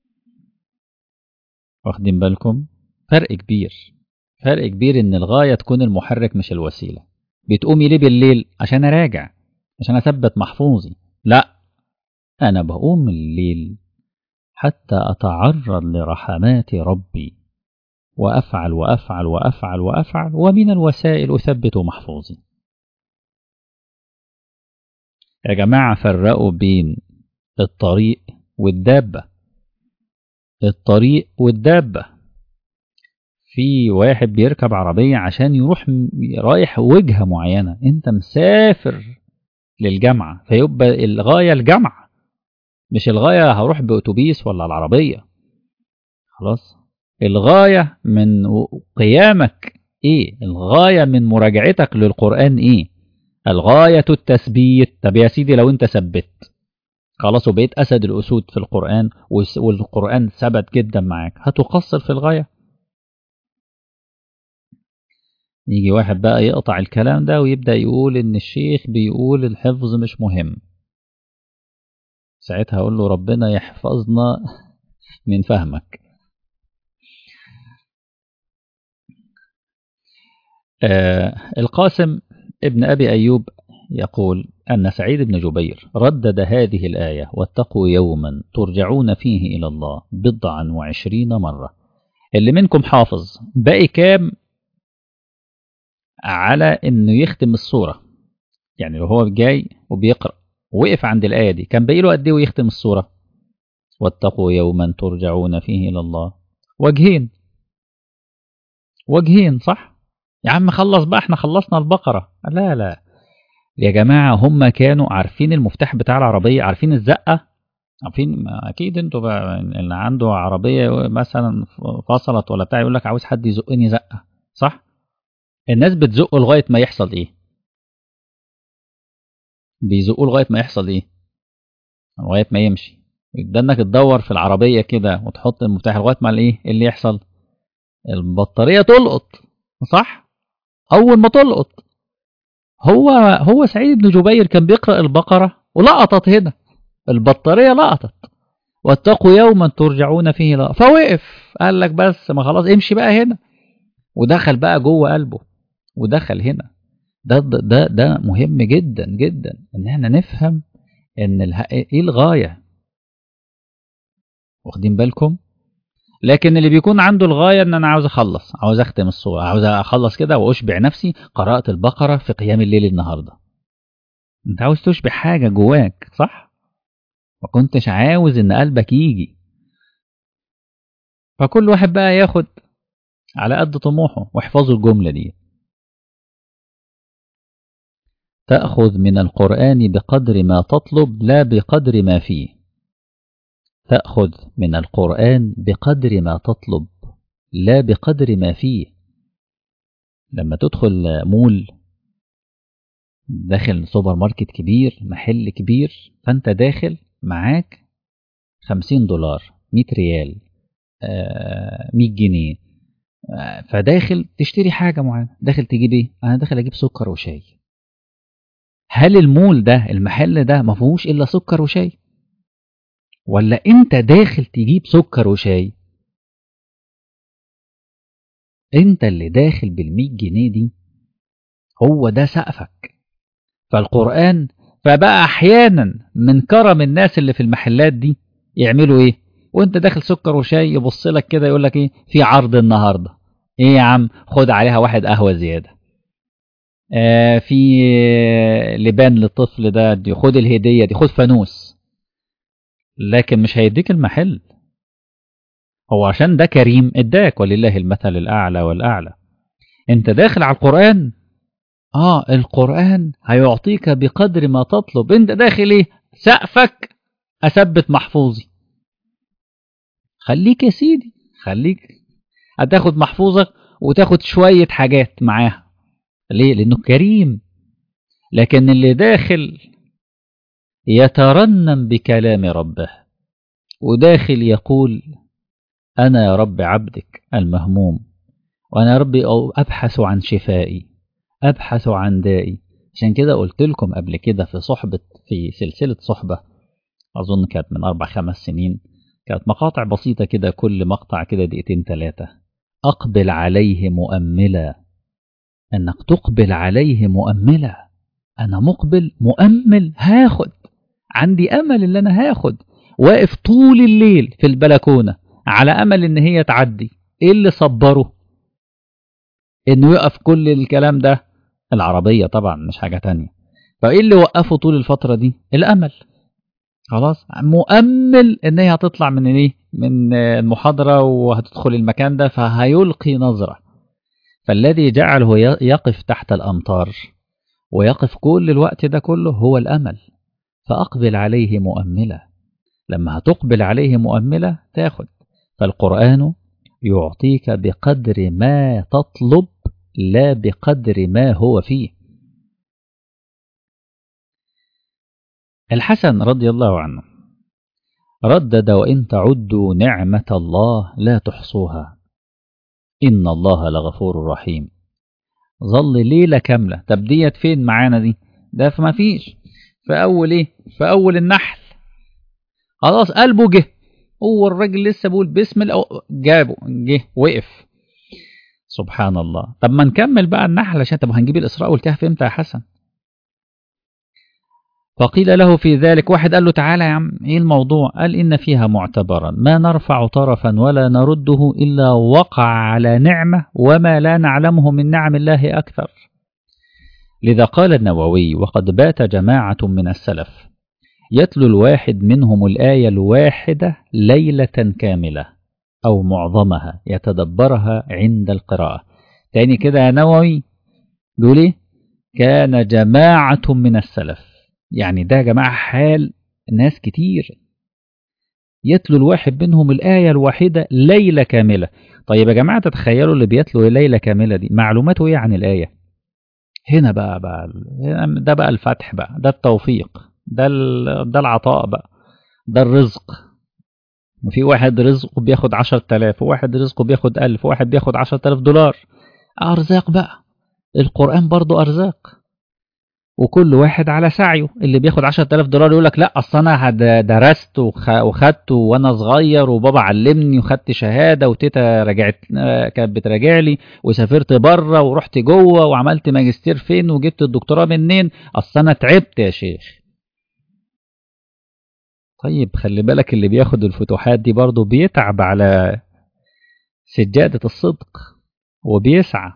واخدين بالكم؟ فرق كبير، فرق كبير ان الغاية تكون المحرك مش الوسيلة. بتقومي ليه بالليل؟ عشان اراجع، عشان اثبت محفوظي. لا، انا بقوم الليل حتى اتعرض لرحمات ربي، وأفعل وأفعل وأفعل وأفعل، ومن الوسائل أثبت محفوظي. يا جماعة فرقوا بين الطريق والدابة. الطريق والدابة، في واحد بيركب عربية عشان يروح رايح وجهة معينة، انت مسافر للجامعة فيبقى الغاية الجامعة، مش الغاية هروح بأتوبيس ولا العربية. خلاص، الغاية من قيامك ايه؟ الغاية من مراجعتك للقرآن ايه؟ الغاية التثبيت. طب يا سيدي لو انت ثبت خلاص وبقيت أسد الأسود في القرآن والقرآن ثبت جدا معاك، هتقصر في الغاية؟ يجي واحد بقى يقطع الكلام ده ويبدأ يقول إن الشيخ بيقول الحفظ مش مهم. ساعتها أقول له ربنا يحفظنا من فهمك. القاسم ابن أبي أيوب يقول أن سعيد بن جبير ردد هذه الآية واتقوا يوما ترجعون فيه إلى الله 29 مرة. اللي منكم حافظ باقي كام على أنه يختم السورة؟ يعني لو هو جاي وبيقرأ وقف عند الآية دي، كان باقي له قد ايه ويختم السورة؟ واتقوا يوما ترجعون فيه إلى الله. وجهين صح؟ يا عم خلص بقى، احنا خلصنا البقرة. لا لا يا جماعة، هم كانوا عارفين المفتاح بتاع العربية، عارفين الزقة، عارفين. أكيد انتوا بقى اللي عنده عربية مثلا فصلت ولا بتاع يقول لك عاوز حد يزقني زقة، صح؟ الناس بتزقه لغاية ما يحصل ايه؟ بيزقوه لغاية ما يحصل ايه؟ لغاية ما يمشي. انك تدور في العربية كده وتحط المفتاح لغاية ما الايه اللي يحصل؟ البطارية تلقط، صح؟ أول ما تلقط. هو سعيد بن جبير كان بيقرأ البقرة ولقطت هنا، البطارية لقطت. واتقوا يوما ترجعون فيه فوقف قال لك بس ما خلاص امشي بقى هنا، ودخل بقى جوه قلبه ودخل هنا. ده مهم جدا جدا ان احنا نفهم ان ايه الغاية. واخدين بالكم؟ لكن اللي بيكون عنده الغاية ان انا عاوز اخلص، عاوز اختم الصورة، عاوز اخلص كده واشبع نفسي، قرأت البقرة في قيام الليل النهاردة. انت عاوز تشبع حاجة جواك، صح؟ ما كنتش عاوز ان قلبك يجي. فكل واحد بقى ياخد على قد طموحه. واحفظوا الجملة دي: تأخذ من القرآن بقدر ما تطلب لا بقدر ما فيه. تأخذ من القرآن بقدر ما تطلب لا بقدر ما فيه. لما تدخل مول، داخل سوبر ماركت كبير، محل كبير، فانت داخل معاك $50، 100 ريال، 100 جنيه، فداخل تشتري حاجة معينة. داخل تجيب ايه؟ انا داخل اجيب سكر وشاي. هل المول ده، المحل ده، ما فيهوش الا سكر وشاي؟ ولا انت داخل تجيب سكر وشاي؟ انت اللي داخل بال100 جنيه دي، هو ده سقفك. فالقرآن، فبقى احيانا من كرم الناس اللي في المحلات دي يعملوا ايه؟ وانت داخل سكر وشاي يبص لك كده يقول لك ايه؟ في عرض النهارده. ايه يا عم؟ خد عليها واحد قهوة زيادة. في لبان للطفل ده، دي خد الهدية دي، خد فانوس. لكن مش هيديك المحل. هو عشان ده كريم اداك، ولله المثل الأعلى والأعلى. انت داخل على القرآن، القرآن هيعطيك بقدر ما تطلب. انت داخل ايه؟ سقفك اثبت محفوظي. خليك يا سيدي، خليك. هتاخد محفوظك وتاخد شوية حاجات معاها. ليه؟ لانه كريم. لكن اللي داخل يترنم بكلام ربه، وداخل يقول أنا يا رب عبدك المهموم، وأنا يا ربي أبحث عن شفائي، أبحث عن دائي. عشان كده قلت لكم قبل كده في سلسلة صحبة، أظن كانت من 4-5 سنين، كانت مقاطع بسيطة كده، كل مقطع كده 2-3. أقبل عليه مؤملا. أنك تقبل عليه مؤملا. أنا مقبل مؤمل، هاخد، عندي أمل اللي أنا هاخد. واقف طول الليل في البلكونة على أمل إن هي تعدي. إيه اللي صبره إنه يقف كل الكلام ده؟ العربية طبعا، مش حاجة تانية. فإيه اللي وقفه طول الفترة دي؟ الأمل. خلاص مؤمل إن هي هتطلع من إيه؟ من المحاضرة وهتدخل المكان ده، فهيلقي نظرة. فالذي جعله يقف تحت الأمطار ويقف كل الوقت ده كله هو الأمل. فأقبل عليه مؤملة. لما هتقبل عليه مؤملة تاخد. فالقرآن يعطيك بقدر ما تطلب لا بقدر ما هو فيه. الحسن رضي الله عنه ردد: وإن تعدوا نعمة الله لا تحصوها إن الله لغفور رحيم. ظل ليلة كاملة. طب ديت فين معانا دي؟ ده فما فيش. فأول إيه؟ فأول النحل. خلاص قلبه جه. هو الراجل لسه بيقول بسم الله، جابه، جه، وقف. سبحان الله. طب ما نكمل بقى النحل، عشان طب هنجيب الإسراء والكهف امتى يا حسن؟ فقيل له في ذلك، واحد قال له تعالى يا عم، ايه الموضوع؟ قال إن فيها معتبرا ما نرفع طرفا ولا نرده إلا وقع على نعمة وما لا نعلمه من نعم الله أكثر. لذا قال النووي: وقد بات جماعة من السلف يتلو الواحد منهم الآية الواحدة ليلة كاملة أو معظمها يتدبرها عند القراءة. تاني كده يا نووي، بيقول ايه؟ كان جماعة من السلف، يعني ده جماعة حال ناس كتير، يتلو الواحد منهم الآية الواحدة ليلة كاملة. طيب يا جماعة، تتخيلوا اللي بيتلو ليلة كاملة دي معلوماته ايه عن الآية؟ هنا بقى ده بقى الفتح بقى، ده التوفيق، ده العطاء بقى، ده الرزق. وفي واحد رزقه بياخد 10,000، وواحد رزقه بياخد 1000، وواحد بياخد 10,000 دولار. أرزاق بقى. القرآن برضو أرزاق. وكل واحد على سعيه. اللي بياخد 10,000 دولار يقول لك لا اصل انا درست وخدت وانا صغير وبابا علمني وخدت شهاده وتيتا رجعت كانت بتراجع لي وسافرت بره ورحت جوه وعملت ماجستير فين وجبت الدكتوراه منين، اصل انا تعبت يا شيخ. طيب خلي بالك اللي بياخد الفتوحات دي برضه بيتعب على سجادة الصدق وبيسعى.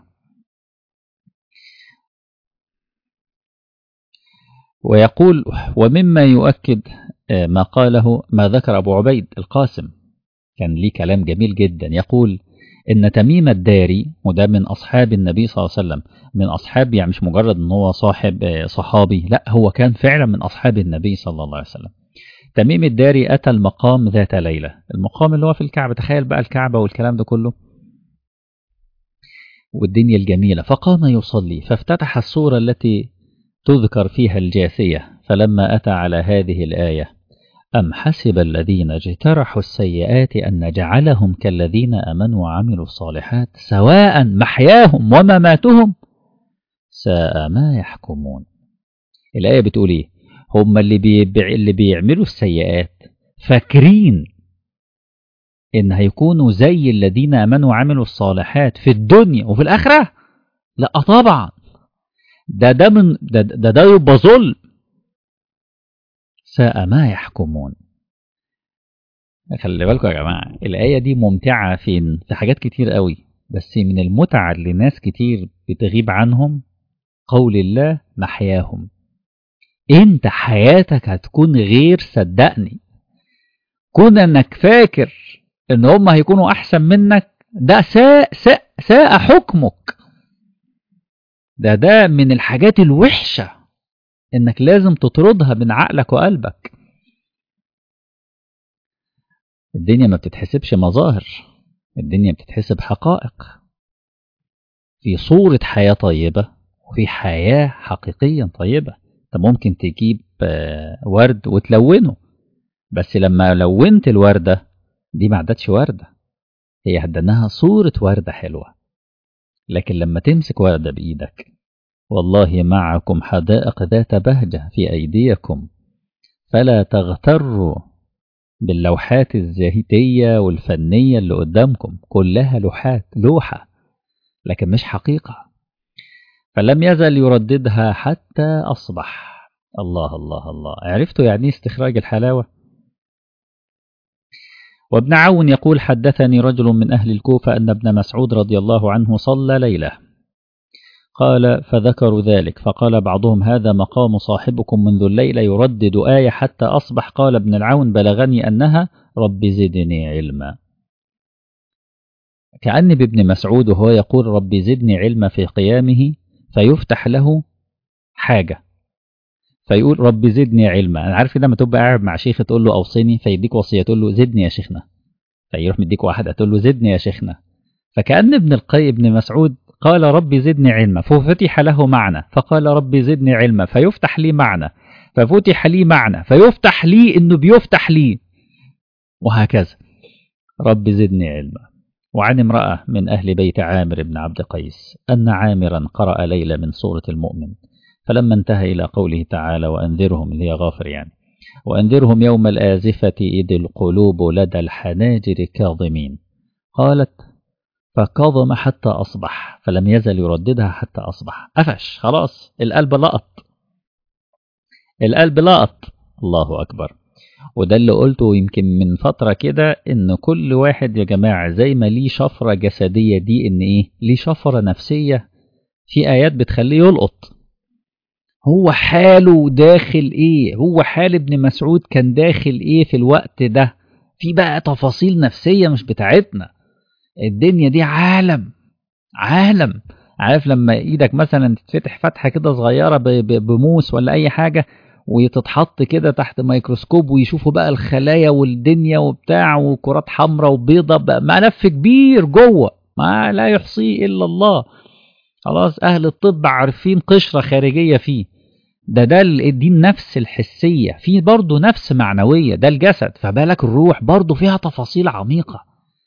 ويقول ومما يؤكد ما قاله ما ذكر أبو عبيد القاسم، كان ليه كلام جميل جدا، يقول إن تميم الداري، وده من أصحاب النبي صلى الله عليه وسلم، من أصحاب يعني مش مجرد إن هو صحابي، لا هو كان فعلا من أصحاب النبي صلى الله عليه وسلم. تميم الداري أتى المقام ذات ليلة، المقام اللي هو في الكعبة، تخيل بقى الكعبة والكلام ده كله والدنيا الجميلة، فقام يصلي فافتتح السورة التي تذكر فيها الجاثية، فلما أتى على هذه الآية أم حسب الذين اجترحوا السيئات أن نجعلهم كالذين آمنوا وعملوا الصالحات سواء محياهم ومماتهم ساء ما يحكمون. الآية بتقول إيه؟ هم اللي بيعملوا السيئات فاكرين إن هيكونوا زي الذين آمنوا وعملوا الصالحات في الدنيا وفي الآخرة؟ لا طبعا، ده يبقى ظلم. ساء ما يحكمون. خلي بالكم يا جماعة الآية دي ممتعة في حاجات كتير قوي، بس من المتعة اللي ناس كتير بتغيب عنهم قول الله محياهم. انت حياتك هتكون غير، صدقني، كون انك فاكر ان هم هيكونوا احسن منك، ده ساء حكمك. ده من الحاجات الوحشة انك لازم تطردها من عقلك وقلبك. الدنيا ما بتتحسبش مظاهر، الدنيا بتتحسب حقائق، في صورة حياة طيبة وفي حياة حقيقيا طيبة. انت ممكن تجيب ورد وتلونه، بس لما لونت الوردة دي ما عدتش وردة، هي هدناها صورة وردة حلوة. لكن لما تمسك وردة بإيدك، والله معكم حدائق ذات بهجة في أيديكم فلا تغتروا باللوحات الزاهيتية والفنية اللي قدامكم، كلها لوحة لكن مش حقيقة. فلم يزل يرددها حتى أصبح. الله الله الله، عرفتوا يعني استخراج الحلاوة. وابن عون يقول حدثني رجل من أهل الكوفة أن ابن مسعود رضي الله عنه صلى ليلة، قال فذكروا ذلك فقال بعضهم هذا مقام صاحبكم منذ الليلة يردد آية حتى أصبح. قال ابن العون بلغني أنها رب زدني علما. كأن بابن مسعود وهو يقول رب زدني علما في قيامه فيفتح له حاجة فيقول رب زدني علما. أنا عارف لما تبقى قاعد مع شيخ تقول له أوصيني فيديك وصية تقول له زدني يا شيخنا، فيروح مديك واحدة تقول له زدني يا شيخنا. فكأن ابن مسعود قال رب زدني علما ففتح له معنى، فقال رب زدني علما فيفتح لي معنى، ففتح لي معنى فيفتح لي إنه بيفتح لي، وهكذا رب زدني علما. وعن امرأة من أهل بيت عامر بن عبد قيس أن عامرا قرأ ليلة من سورة المؤمن، فلما انتهى إلى قوله تعالى وأنذرهم، اللي هي غافر يعني، وأنذرهم يوم الآزفة إذ القلوب لدى الحناجر كاظمين، قالت فكظم حتى أصبح، فلم يزل يرددها حتى أصبح. قفش خلاص، القلب لقط. الله أكبر. وده اللي قلته يمكن من فترة كده، إن كل واحد يا جماعة زي ما ليه شفرة جسدية دي، إن إيه ليه شفرة نفسية، في آيات بتخليه يلقط. هو حاله داخل إيه، هو حال ابن مسعود كان داخل إيه في الوقت ده، في بقى تفاصيل نفسية مش بتاعتنا. الدنيا دي عالم. عارف لما ايدك مثلا تتفتح فتحة كده صغيرة بموس ولا اي حاجة، وتتحط كده تحت ميكروسكوب ويشوفوا بقى الخلايا والدنيا وبتاع وكرات حمراء وبيضة، بقى ملف كبير جوه ما لا يحصيه الا الله. خلاص اهل الطب عارفين قشرة خارجية فيه. دي النفس الحسية، في برضه نفس معنوية، ده الجسد، فبالك الروح برضه فيها تفاصيل عميقة.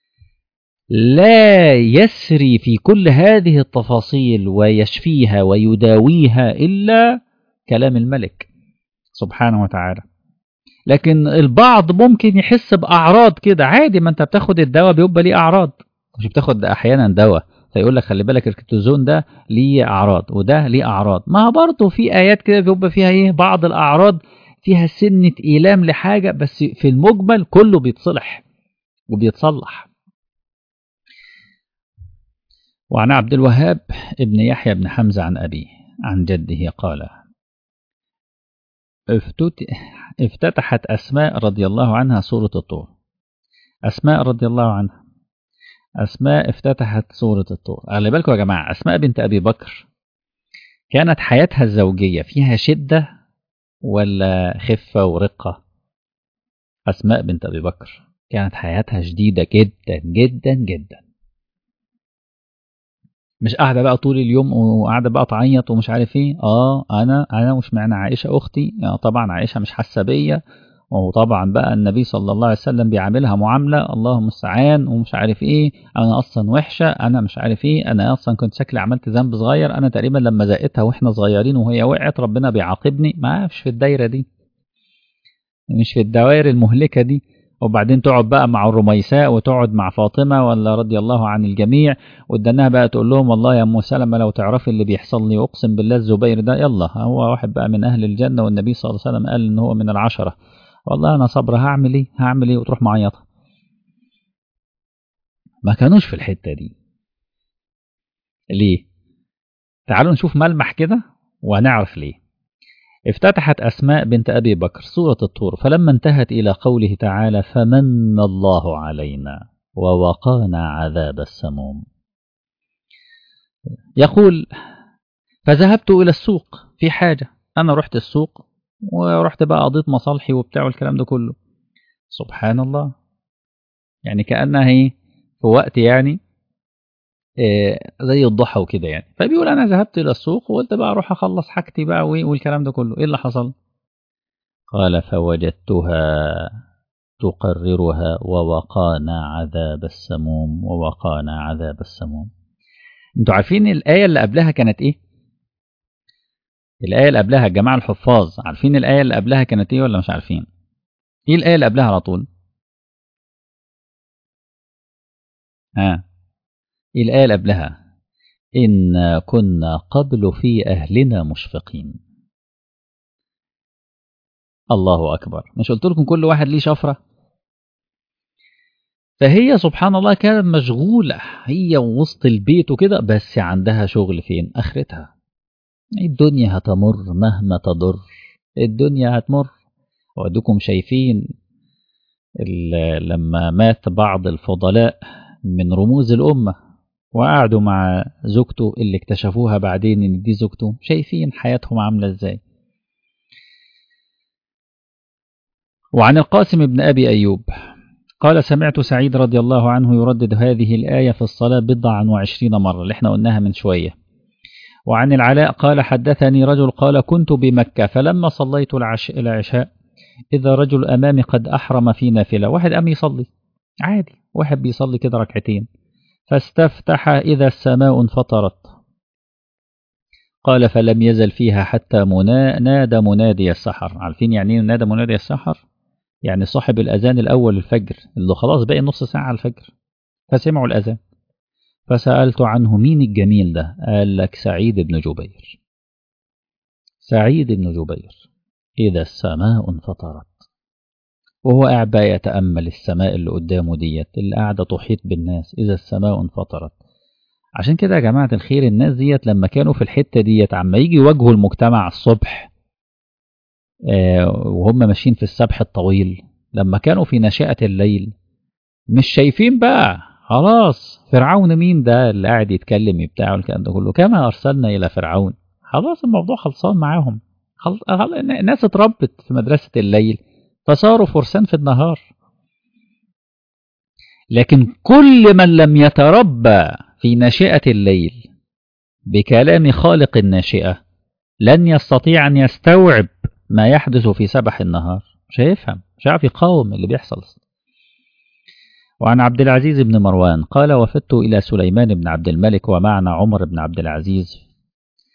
لا يسري في كل هذه التفاصيل ويشفيها ويداويها إلا كلام الملك سبحانه وتعالى. لكن البعض ممكن يحس بأعراض كده عادي، ما انت بتاخد الدواء بيبقى ليه أعراض، مش بتاخد أحيانا دواء فيقول لك خلي بالك الكورتيزون ده ليه أعراض وده ليه أعراض، ما برضه في آيات كده بيبقى فيها ايه بعض الأعراض فيها سنة إيلام لحاجة، بس في المجمل كله بيتصلح وبيتصلح. وعن عبد الوهاب ابن يحيى بن حمزة عن أبيه عن جده قال افتتحت أسماء رضي الله عنها سورة الطور. أسماء رضي الله عنها، أسماء افتتحت سورة الطور. خلي بالكم يا جماعة، أسماء بنت أبي بكر كانت حياتها الزوجية فيها شدة ولا خفة ورقة؟ أسماء بنت أبي بكر كانت حياتها شديدة جدا جدا جدا، مش قاعدة بقى طول اليوم وقاعدة بقى تعيط ومش عارف ايه. انا مش معنى عائشة اختي، طبعا عائشة مش حاسة بيا، وطبعا بقى النبي صلى الله عليه وسلم بيعاملها معاملة الله المستعان ومش عارف ايه، انا اصلا وحشة، انا مش عارف ايه، انا اصلا كنت شكلي عملت ذنب صغير، انا تقريبا لما زقتها واحنا صغيرين وهي وقعت ربنا بيعاقبني. ما فيش في الدايرة دي، مش في الدوائر المهلكة دي. وبعدين تقعد بقى مع الرميساء وتقعد مع فاطمة ولا رضي الله عن الجميع، وادناها بقى تقول لهم والله يا أم سلمة لو تعرفي اللي بيحصل لي أقسم بالله الزبير ده يلا هو واحد بقى من أهل الجنة، والنبي صلى الله عليه وسلم قال إن هو من العشرة، والله أنا صبر هعمل إيه وتروح معيطة. ما كانوش في الحتة دي. ليه؟ تعالوا نشوف ملمح كده وهنعرف ليه. افتتحت أسماء بنت أبي بكر سورة الطور فلما انتهت إلى قوله تعالى فمن الله علينا ووقانا عذاب السموم، يقول فذهبت إلى السوق في حاجة، أنا رحت السوق ورحت بقى قضيت مصالحي وبتاع والكلام ده كله. سبحان الله، يعني كأنها هي في وقت يعني زي الضحى وكده يعني. فبيقول أنا ذهبت إلى السوق وقلت بقى أروح أخلص حاجتي بقى والكلام ده كله. إيه اللي حصل؟ قال فوجدتها تقررها ووقانا عذاب السموم ووقانا عذاب السموم. انتوا عارفين الآية اللي قبلها كانت ايه؟ الآية اللي قبلها الجماعة الحفاظ عارفين الآية اللي قبلها كانت ايه ولا مش عارفين؟ ايه الآية اللي قبلها على طول؟ ها، ايه الآية اللي قبلها؟ إن كنا قبل في أهلنا مشفقين. الله أكبر، مش قلت لكم كل واحد ليه شفرة؟ فهي سبحان الله كانت مشغولة هي وسط البيت وكده، بس عندها شغل فين؟ آخرتها. الدنيا هتمر مهما تضر، الدنيا هتمر. وأدوكم شايفين لما مات بعض الفضلاء من رموز الأمة وقعدوا مع زوجته اللي اكتشفوها بعدين ان دي زوجته، شايفين حياتهم عاملة ازاي. وعن القاسم بن أبي أيوب قال سمعت سعيد رضي الله عنه يردد هذه الآية في الصلاة 29 مرة اللي احنا قلناها من شوية. وعن العلاء قال حدثني رجل قال كنت بمكة فلما صليت العشاء إذا رجل أمامي قد أحرم في نافلة، واحد قام يصلي عادي، واحد بيصلي كده ركعتين، فاستفتح إذا السماء انفطرت. قال فلم يزل فيها حتى نادى منادي السحر. عارفين يعني ايه نادى منادي السحر؟ يعني صاحب الأذان الأول الفجر اللي خلاص باقي نص ساعة على الفجر، فسمعوا الأذان. فسألت عنه مين الجميل ده؟ قال لك سعيد بن جبير. سعيد بن جبير إذا السماء انفطرت، وهو قاعد بقى يتأمل السماء اللي قدامه ديت اللي قاعدة تحيط بالناس، إذا السماء انفطرت. عشان كده يا جماعة الخير الناس ديت لما كانوا في الحتة ديت عما يجي يواجهوا المجتمع الصبح وهم ماشيين في السبح الطويل، لما كانوا في ناشئة الليل مش شايفين بقى خلاص فرعون مين ده اللي قاعد يتكلم بتاعه الكلام ده كله، كما أرسلنا إلى فرعون. خلاص الموضوع خلصان معاهم، الناس اتربت في مدرسة الليل فصاروا فرسان في النهار. لكن كل من لم يتربى في ناشئة الليل بكلام خالق الناشئة لن يستطيع أن يستوعب ما يحدث في سبح النهار، مش هيفهم، مش هيعرف يقاوم اللي بيحصل. وعن عبد العزيز بن مروان قال وفدت إلى سليمان بن عبد الملك ومعنا عمر بن عبد العزيز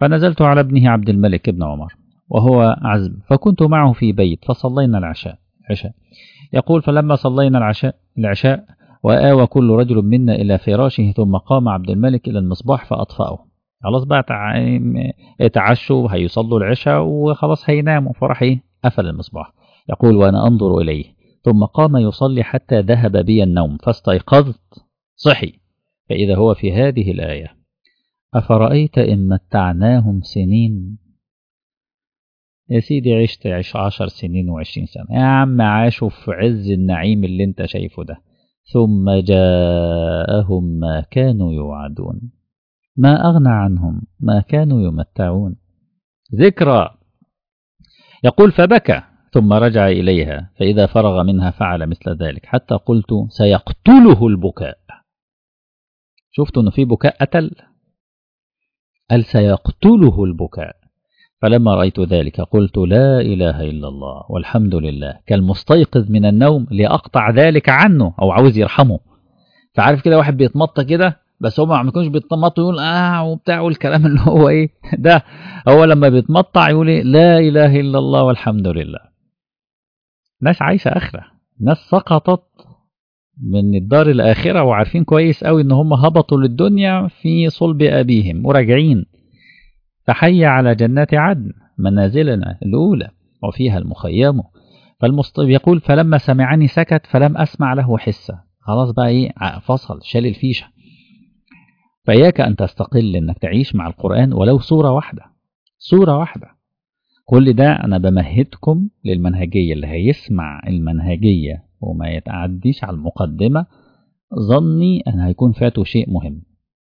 فنزلت على ابنه عبد الملك بن عمر وهو عزب، فكنت معه في بيت فصلينا العشاء. يقول فلما صلينا العشاء وآوى كل رجل منا إلى فراشه، ثم قام عبد الملك إلى المصباح فأطفأه. خلاص بقى اتعشوا هيصلوا العشاء وخلاص هيناموا، فراح قفل المصباح. يقول وأنا أنظر إليه ثم قام يصلي حتى ذهب بي النوم، فاستيقظت صحي فإذا هو في هذه الآية: أفرأيت إن متعناهم سنين. يا سيدي عشت 10 سنين و20 سنة يا عم، عاشوا في عز النعيم اللي انت شايفه ده، ثم جاءهم ما كانوا يوعدون ما أغنى عنهم ما كانوا يمتعون. ذكرى. يقول فبكى ثم رجع إليها فإذا فرغ منها فعل مثل ذلك، حتى قلت سيقتله البكاء. شفتوا أنه في بكاء قتل، قال سيقتله البكاء. فلما رأيت ذلك قلت لا إله إلا الله والحمد لله، كالمستيقظ من النوم لأقطع ذلك عنه، أو عاوز يرحمه. فعارف كده واحد بيتمطى كده، بس هو ما بيكونش بيتمطى يقول وبتاع والكلام اللي هو ده، هو لما بيتمطع يقول لا إله إلا الله والحمد لله. ناس عايشة آخرة، ناس سقطت من الدار الآخرة وعارفين كويس قوي إن هم هبطوا للدنيا في صلب أبيهم وراجعين. فحي على جنات عدن منازلنا الأولى وفيها المخيم. يقول فلما سمعني سكت فلم أسمع له حسة. خلاص بقى فصل، شال الفيشة. فإياك أن تستقل إنك تعيش مع القرآن ولو صورة واحدة، صورة واحدة. كل ده أنا بمهدكم للمنهجية. اللي هيسمع المنهجية وما يتعديش على المقدمة ظني أن هيكون فاته شيء مهم.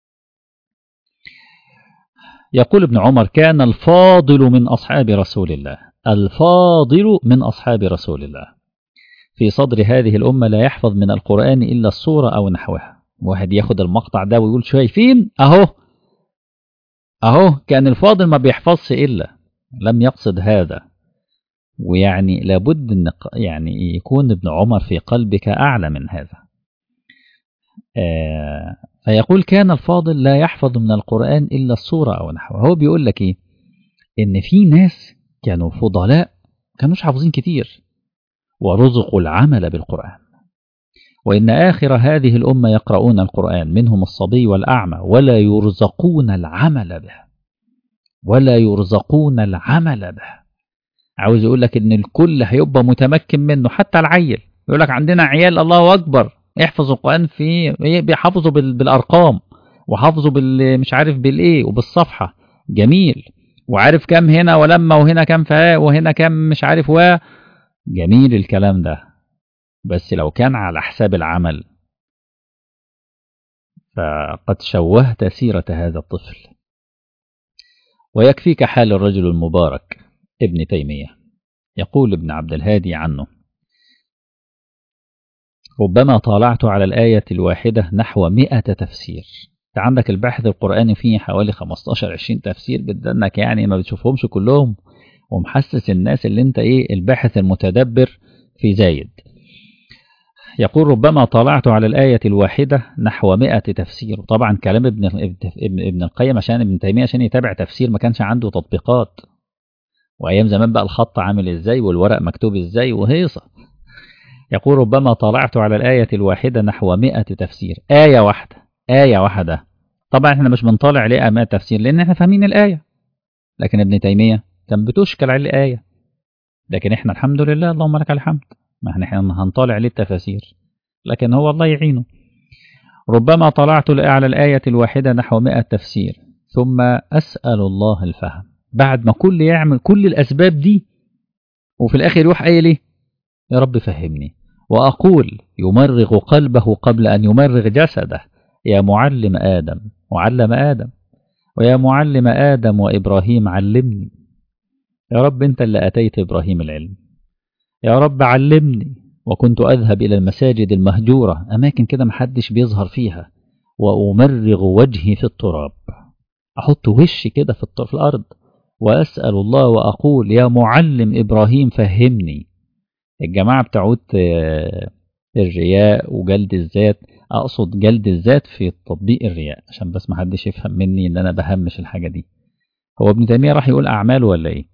يقول ابن عمر كان الفاضل من أصحاب رسول الله، الفاضل من أصحاب رسول الله في صدر هذه الأمة لا يحفظ من القرآن إلا الصورة أو نحوها. واحد ياخد المقطع ده ويقول شايفين أهو كان الفاضل ما بيحفظش إلا، لم يقصد هذا. ويعني لابد أن يعني يكون ابن عمر في قلبك أعلى من هذا. فيقول كان الفاضل لا يحفظ من القرآن إلا الصورة أو نحوها. هو بيقول لك إن في ناس كانوا فضلاء كانوش حافظين كتير ورزقوا العمل بالقرآن، وإن آخر هذه الأمة يقرؤون القرآن منهم الصبي والأعمى ولا يرزقون العمل به، ولا يرزقون العمل به. عاوز يقول لك إن الكل هيبقى متمكن منه، حتى العيل. يقول لك عندنا عيال الله أكبر يحفظوا القرآن بيحفظوا بالأرقام، وحفظوا مش عارف بالإيه وبالصفحة، جميل، وعارف كم هنا ولما وهنا كم فاء وهنا كم مش عارف جميل الكلام ده. بس لو كان على حساب العمل فقد شوهت سيرة هذا الطفل. ويكفيك حال الرجل المبارك ابن تيمية. يقول ابن عبد الهادي عنه ربما طالعت على الآية الواحدة نحو 100 تفسير. انت عندك البحث القرآني فيه حوالي 15-20 تفسير، بدأنك يعني ما بتشوفهمش كلهم، ومحسس الناس اللي انت الباحث المتدبر في زايد. يقول ربما طالعت على الآية الواحدة نحو 100 تفسير. طبعا كلام ابن القيم عشان ابن تيمية عشان يتابع تفسير ما كانش عنده تطبيقات، وأيام زمان بقى الخط عامل ازاي والورق مكتوب ازاي وهيصة. يقول ربما طالعت على الآية الواحدة نحو 100 تفسير. آية واحدة. طبعا احنا مش بنطالع ليه 100 تفسير لأن احنا فاهمين الآية، لكن ابن تيمية كان بتشكل على الآية، لكن احنا الحمد لله اللهم لك الحمد ما احنا هنطالع ليه التفاسير، لكن هو الله يعينه. ربما طلعت على الآية الواحدة نحو 100 تفسير ثم أسأل الله الفهم. بعد ما كل يعمل كل الأسباب دي وفي الآخر يروح قايل يا رب فهمني، وأقول يمرغ قلبه قبل أن يمرغ جسده يا معلم آدم وعلم آدم ويا معلم آدم وإبراهيم علمني. يا رب أنت اللي أتيت إبراهيم العلم، يا رب علمني. وكنت أذهب إلى المساجد المهجورة، أماكن كده محدش بيظهر فيها، وأمرغ وجهي في التراب، أحط وشي كده في الأرض وأسأل الله وأقول يا معلم إبراهيم فهمني. الجماعة بتعود الرياء وجلد الذات، أقصد جلد الذات في تطبيق الرياء عشان بس محدش يفهم مني إن أنا بهمش الحاجة دي. هو ابن تيمية راح يقول أعمال ولا إيه؟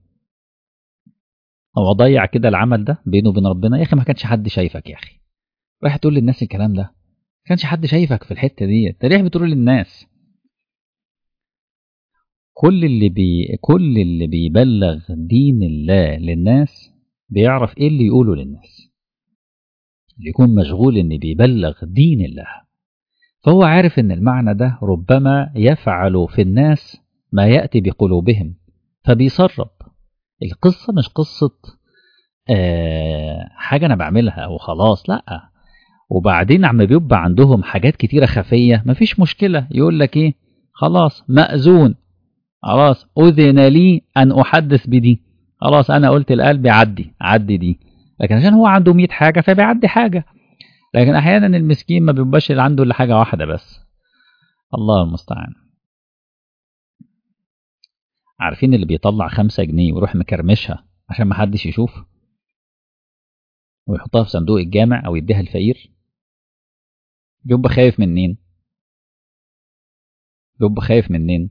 هو ضيع كده العمل ده بينه وبين ربنا. يا أخي ما كانش حد شايفك يا أخي، رايح تقول للناس الكلام ده؟ ما كانش حد شايفك في الحتة دي، أنت ليه بتقول للناس؟ كل اللي بيبلغ دين الله للناس بيعرف إيه اللي يقوله للناس، اللي يكون مشغول إن بيبلغ دين الله، فهو عارف إن المعنى ده ربما يفعل في الناس ما يأتي بقلوبهم فبيسرب. القصة مش قصة حاجة أنا بعملها وخلاص، لأ. وبعدين عم بيبقى عندهم حاجات كتيرة خفية، مفيش مشكلة، يقول لك إيه، خلاص مأذون، خلاص أذن لي أن أحدث بدي، خلاص أنا قلت لقلبي عدي دي. لكن عشان هو عنده 100 حاجة فبيعدي حاجة. لكن أحيانا المسكين ما بيبقاش اللي عنده إلا حاجة واحدة بس. الله المستعان. عارفين اللي بيطلع 5 جنيه ويروح مكرمشها عشان ما حدش يشوف ويحطها في صندوق الجامع أو يديها الفقير؟ بيبقى خايف منين؟ بيبقى خايف منين؟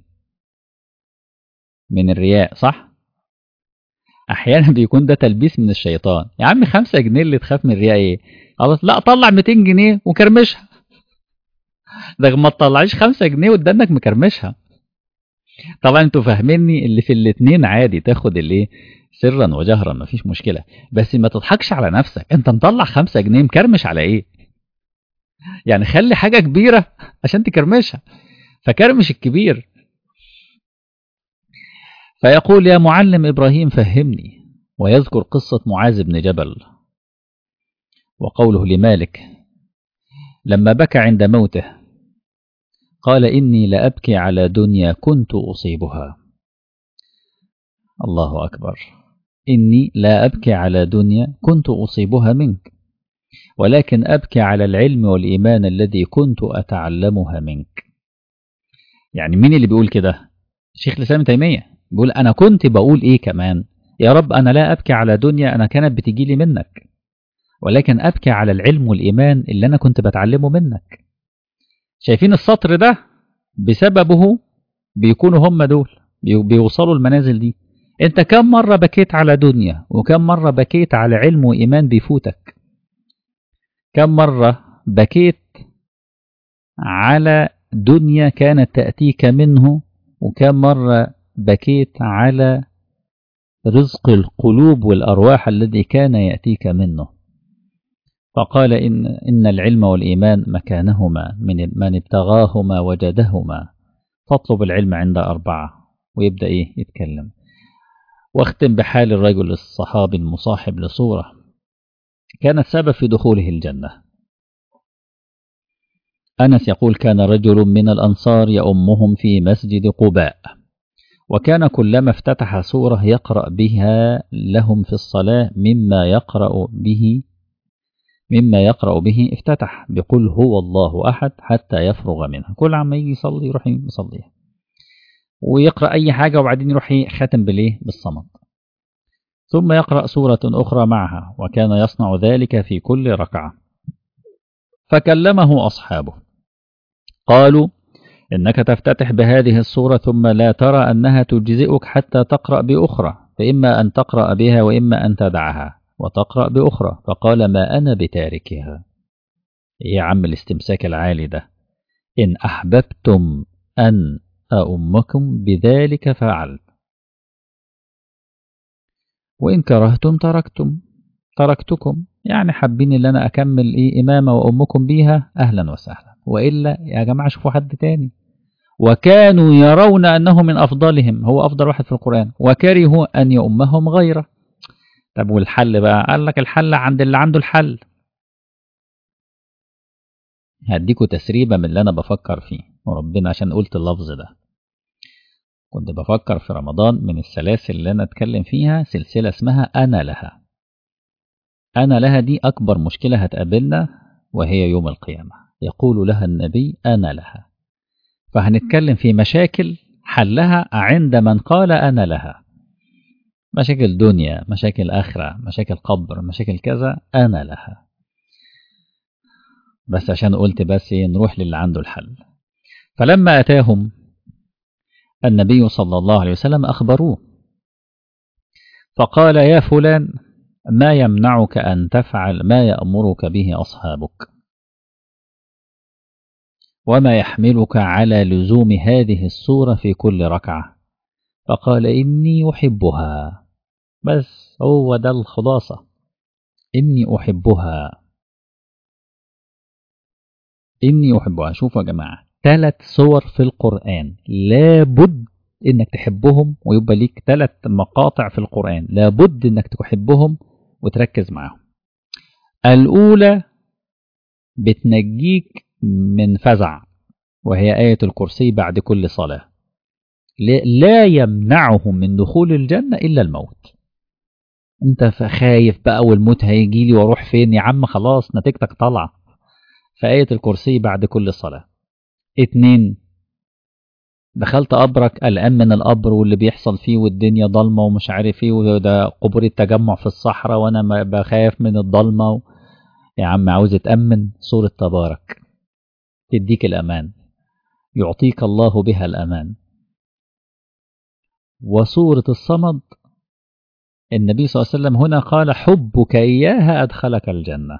من الرياء، صح؟ أحيانا بيكون ده تلبيس من الشيطان. يا عم 5 جنيه اللي تخاف من الرياء إيه؟ خلاص لا، طلع 200 جنيه وكرمشها. ده ما تطلعيش 5 جنيه وتدنك مكرمشها. طبعا انتوا فاهميني، اللي في الاتنين عادي تاخد الايه، سرا وجهرا مفيش مشكلة، بس ما تضحكش على نفسك. انت مطلع 5 جنيه مكرمش على ايه؟ يعني خلي حاجة كبيرة عشان تكرمشها، فكرمش الكبير. فيقول يا معلم إبراهيم فهمني، ويذكر قصة معاذ بن جبل وقوله لمالك لما بكى عند موته قال إني لأبكي على دنيا كنت أصيبها. الله أكبر. إني لا أبكي على دنيا كنت أصيبها منك، ولكن أبكي على العلم والإيمان الذي كنت أتعلمها منك. يعني مين اللي بيقول كده؟ شيخ الإسلام تيمية بيقول أنا كنت بقول إيه كمان، يا رب أنا لا أبكي على دنيا أنا كانت بتجي لي منك، ولكن أبكي على العلم والإيمان اللي أنا كنت بتعلمه منك. شايفين السطر ده؟ بسببه بيكونوا هم دول بيوصلوا المنازل دي. انت كم مرة بكيت على دنيا، وكم مرة بكيت على علم وإيمان بيفوتك؟ كم مرة بكيت على دنيا كانت تأتيك منه، وكم مرة بكيت على رزق القلوب والأرواح الذي كان يأتيك منه. فقال إن العلم والإيمان مكانهما من ابتغاهما وجدهما، فاطلب العلم عند 4. ويبدأ يتكلم. واختم بحال الرجل الصحابي المصاحب لصورة كانت سبب في دخوله الجنة. أنس يقول كان رجل من الأنصار يؤمهم في مسجد قباء، وكان كلما افتتح سورة يقرأ بها لهم في الصلاة مما يقرأ به افتتح بقل هو الله أحد حتى يفرغ منها. كل عما يجي يصلي يروح يصليها ويقرأ أي حاجة، وبعدين يروح ختم بالصمد، ثم يقرأ سورة أخرى معها، وكان يصنع ذلك في كل ركعة. فكلمه أصحابه قالوا إنك تفتتح بهذه السورة ثم لا ترى أنها تجزئك حتى تقرأ بأخرى، فإما أن تقرأ بها وإما أن تدعها وتقرأ بأخرى. فقال ما أنا بتاركها. يا عم الاستمساك العالي ده، إن أحببتم أن أؤمكم بذلك فعلت، وإن كرهتم تركتكم. يعني حابين اللي أنا أكمل إمامة وأمكم بيها أهلا وسهلا، وإلا يا جماعة شوفوا حد تاني. وكانوا يرون أنه من أفضلهم، هو أفضل واحد في القرآن، وكرهوا أن يؤمهم غيره. طب والحل بقى؟ قال لك الحل عند اللي عنده الحل. هديكوا تسريبة من اللي أنا بفكر فيه، وربنا عشان قلت اللفظ ده. كنت بفكر في رمضان من السلاسل اللي أنا أتكلم فيها سلسلة اسمها أنا لها. أنا لها دي أكبر مشكلة هتقابلنا، وهي يوم القيامة يقول لها النبي أنا لها. فهنتكلم في مشاكل حلها عند من قال أنا لها. مشاكل دنيا، مشاكل آخرة، مشاكل قبر، مشاكل كذا، أنا لها. بس عشان قلت بس نروح للي عنده الحل. فلما أتاهم النبي صلى الله عليه وسلم أخبروه فقال يا فلان ما يمنعك أن تفعل ما يأمرك به أصحابك وما يحملك على لزوم هذه السورة في كل ركعة فقال إني أحبها. بس هو ده الخلاصة، إني أحبها، إني أحبها. شوفوا يا جماعة 3 سور في القرآن لابد إنك تحبهم، ويبقى ليك 3 مقاطع في القرآن لابد إنك تحبهم وتركز معهم. الأولى بتنجيك من فزع، وهي آية الكرسي بعد كل صلاة. لا يمنعهم من دخول الجنة إلا الموت. انت خايف بقى والموت هيجي لي واروح فين يا عم، خلاص نتيجتك طالعة. فآية الكرسي بعد كل صلاة. 2 دخلت قبرك قلقان من القبر واللي بيحصل فيه والدنيا ضلمة ومش عارف ايه، وده قبور التجمع في الصحراء وانا بخاف من الضلمة يا عم عاوز تأمن، سورة تبارك تديك الأمان، يعطيك الله بها الأمان. وسورة الصمد النبي صلى الله عليه وسلم هنا قال حبك إياها أدخلك الجنة،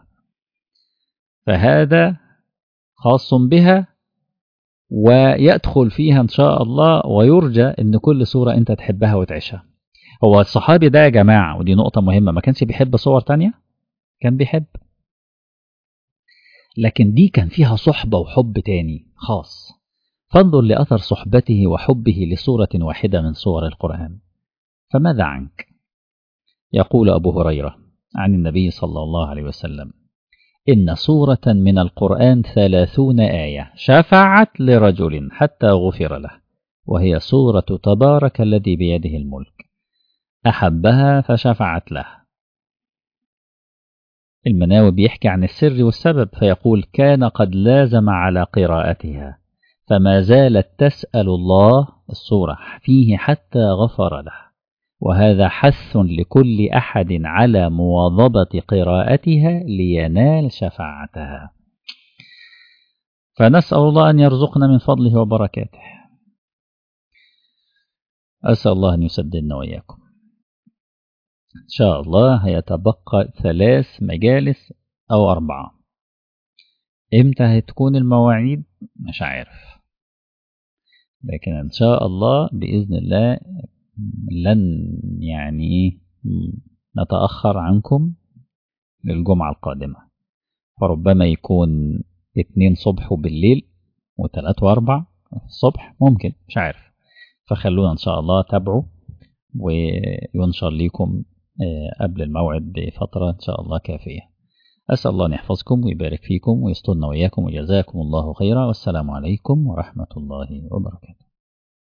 فهذا خاص بها ويدخل فيها إن شاء الله، ويرجى أن كل سورة أنت تحبها وتعيشها. هو الصحابي ده يا جماعة، ودي نقطة مهمة، ما كانش بيحب صور تانية؟ كان بيحب، لكن دي كان فيها صحبة وحب تاني خاص. فانظر لأثر صحبته وحبه لسورة واحدة من سور القرآن. فماذا عنك؟ يقول أبو هريرة عن النبي صلى الله عليه وسلم إن سورة من القرآن 30 آية شفعت لرجل حتى غفر له، وهي سورة تبارك الذي بيده الملك، أحبها فشفعت له. المناوي بيحكي عن السر والسبب فيقول كان قد لازم على قراءتها فما زالت تسأل الله السورة فيه حتى غفر له، وهذا حث لكل أحد على مواظبة قراءتها لينال شفاعتها. فنسأل الله أن يرزقنا من فضله وبركاته. أسأل الله أن يسددنا وإياكم. إن شاء الله هيتبقى 3 مجالس أو 4. إمتى هتكون المواعيد مش عارف، لكن إن شاء الله بإذن الله لن يعني نتأخر عنكم للجمعة القادمة، فربما يكون 2 صبح وبالليل و3 و4 الصبح ممكن، مش عارف. فخلونا إن شاء الله تابعوا وينشر لكم قبل الموعد بفترة إن شاء الله كافية. أسأل الله أن يحفظكم ويبارك فيكم ويسترنا وإياكم وجزاكم الله خيرا، والسلام عليكم ورحمة الله وبركاته.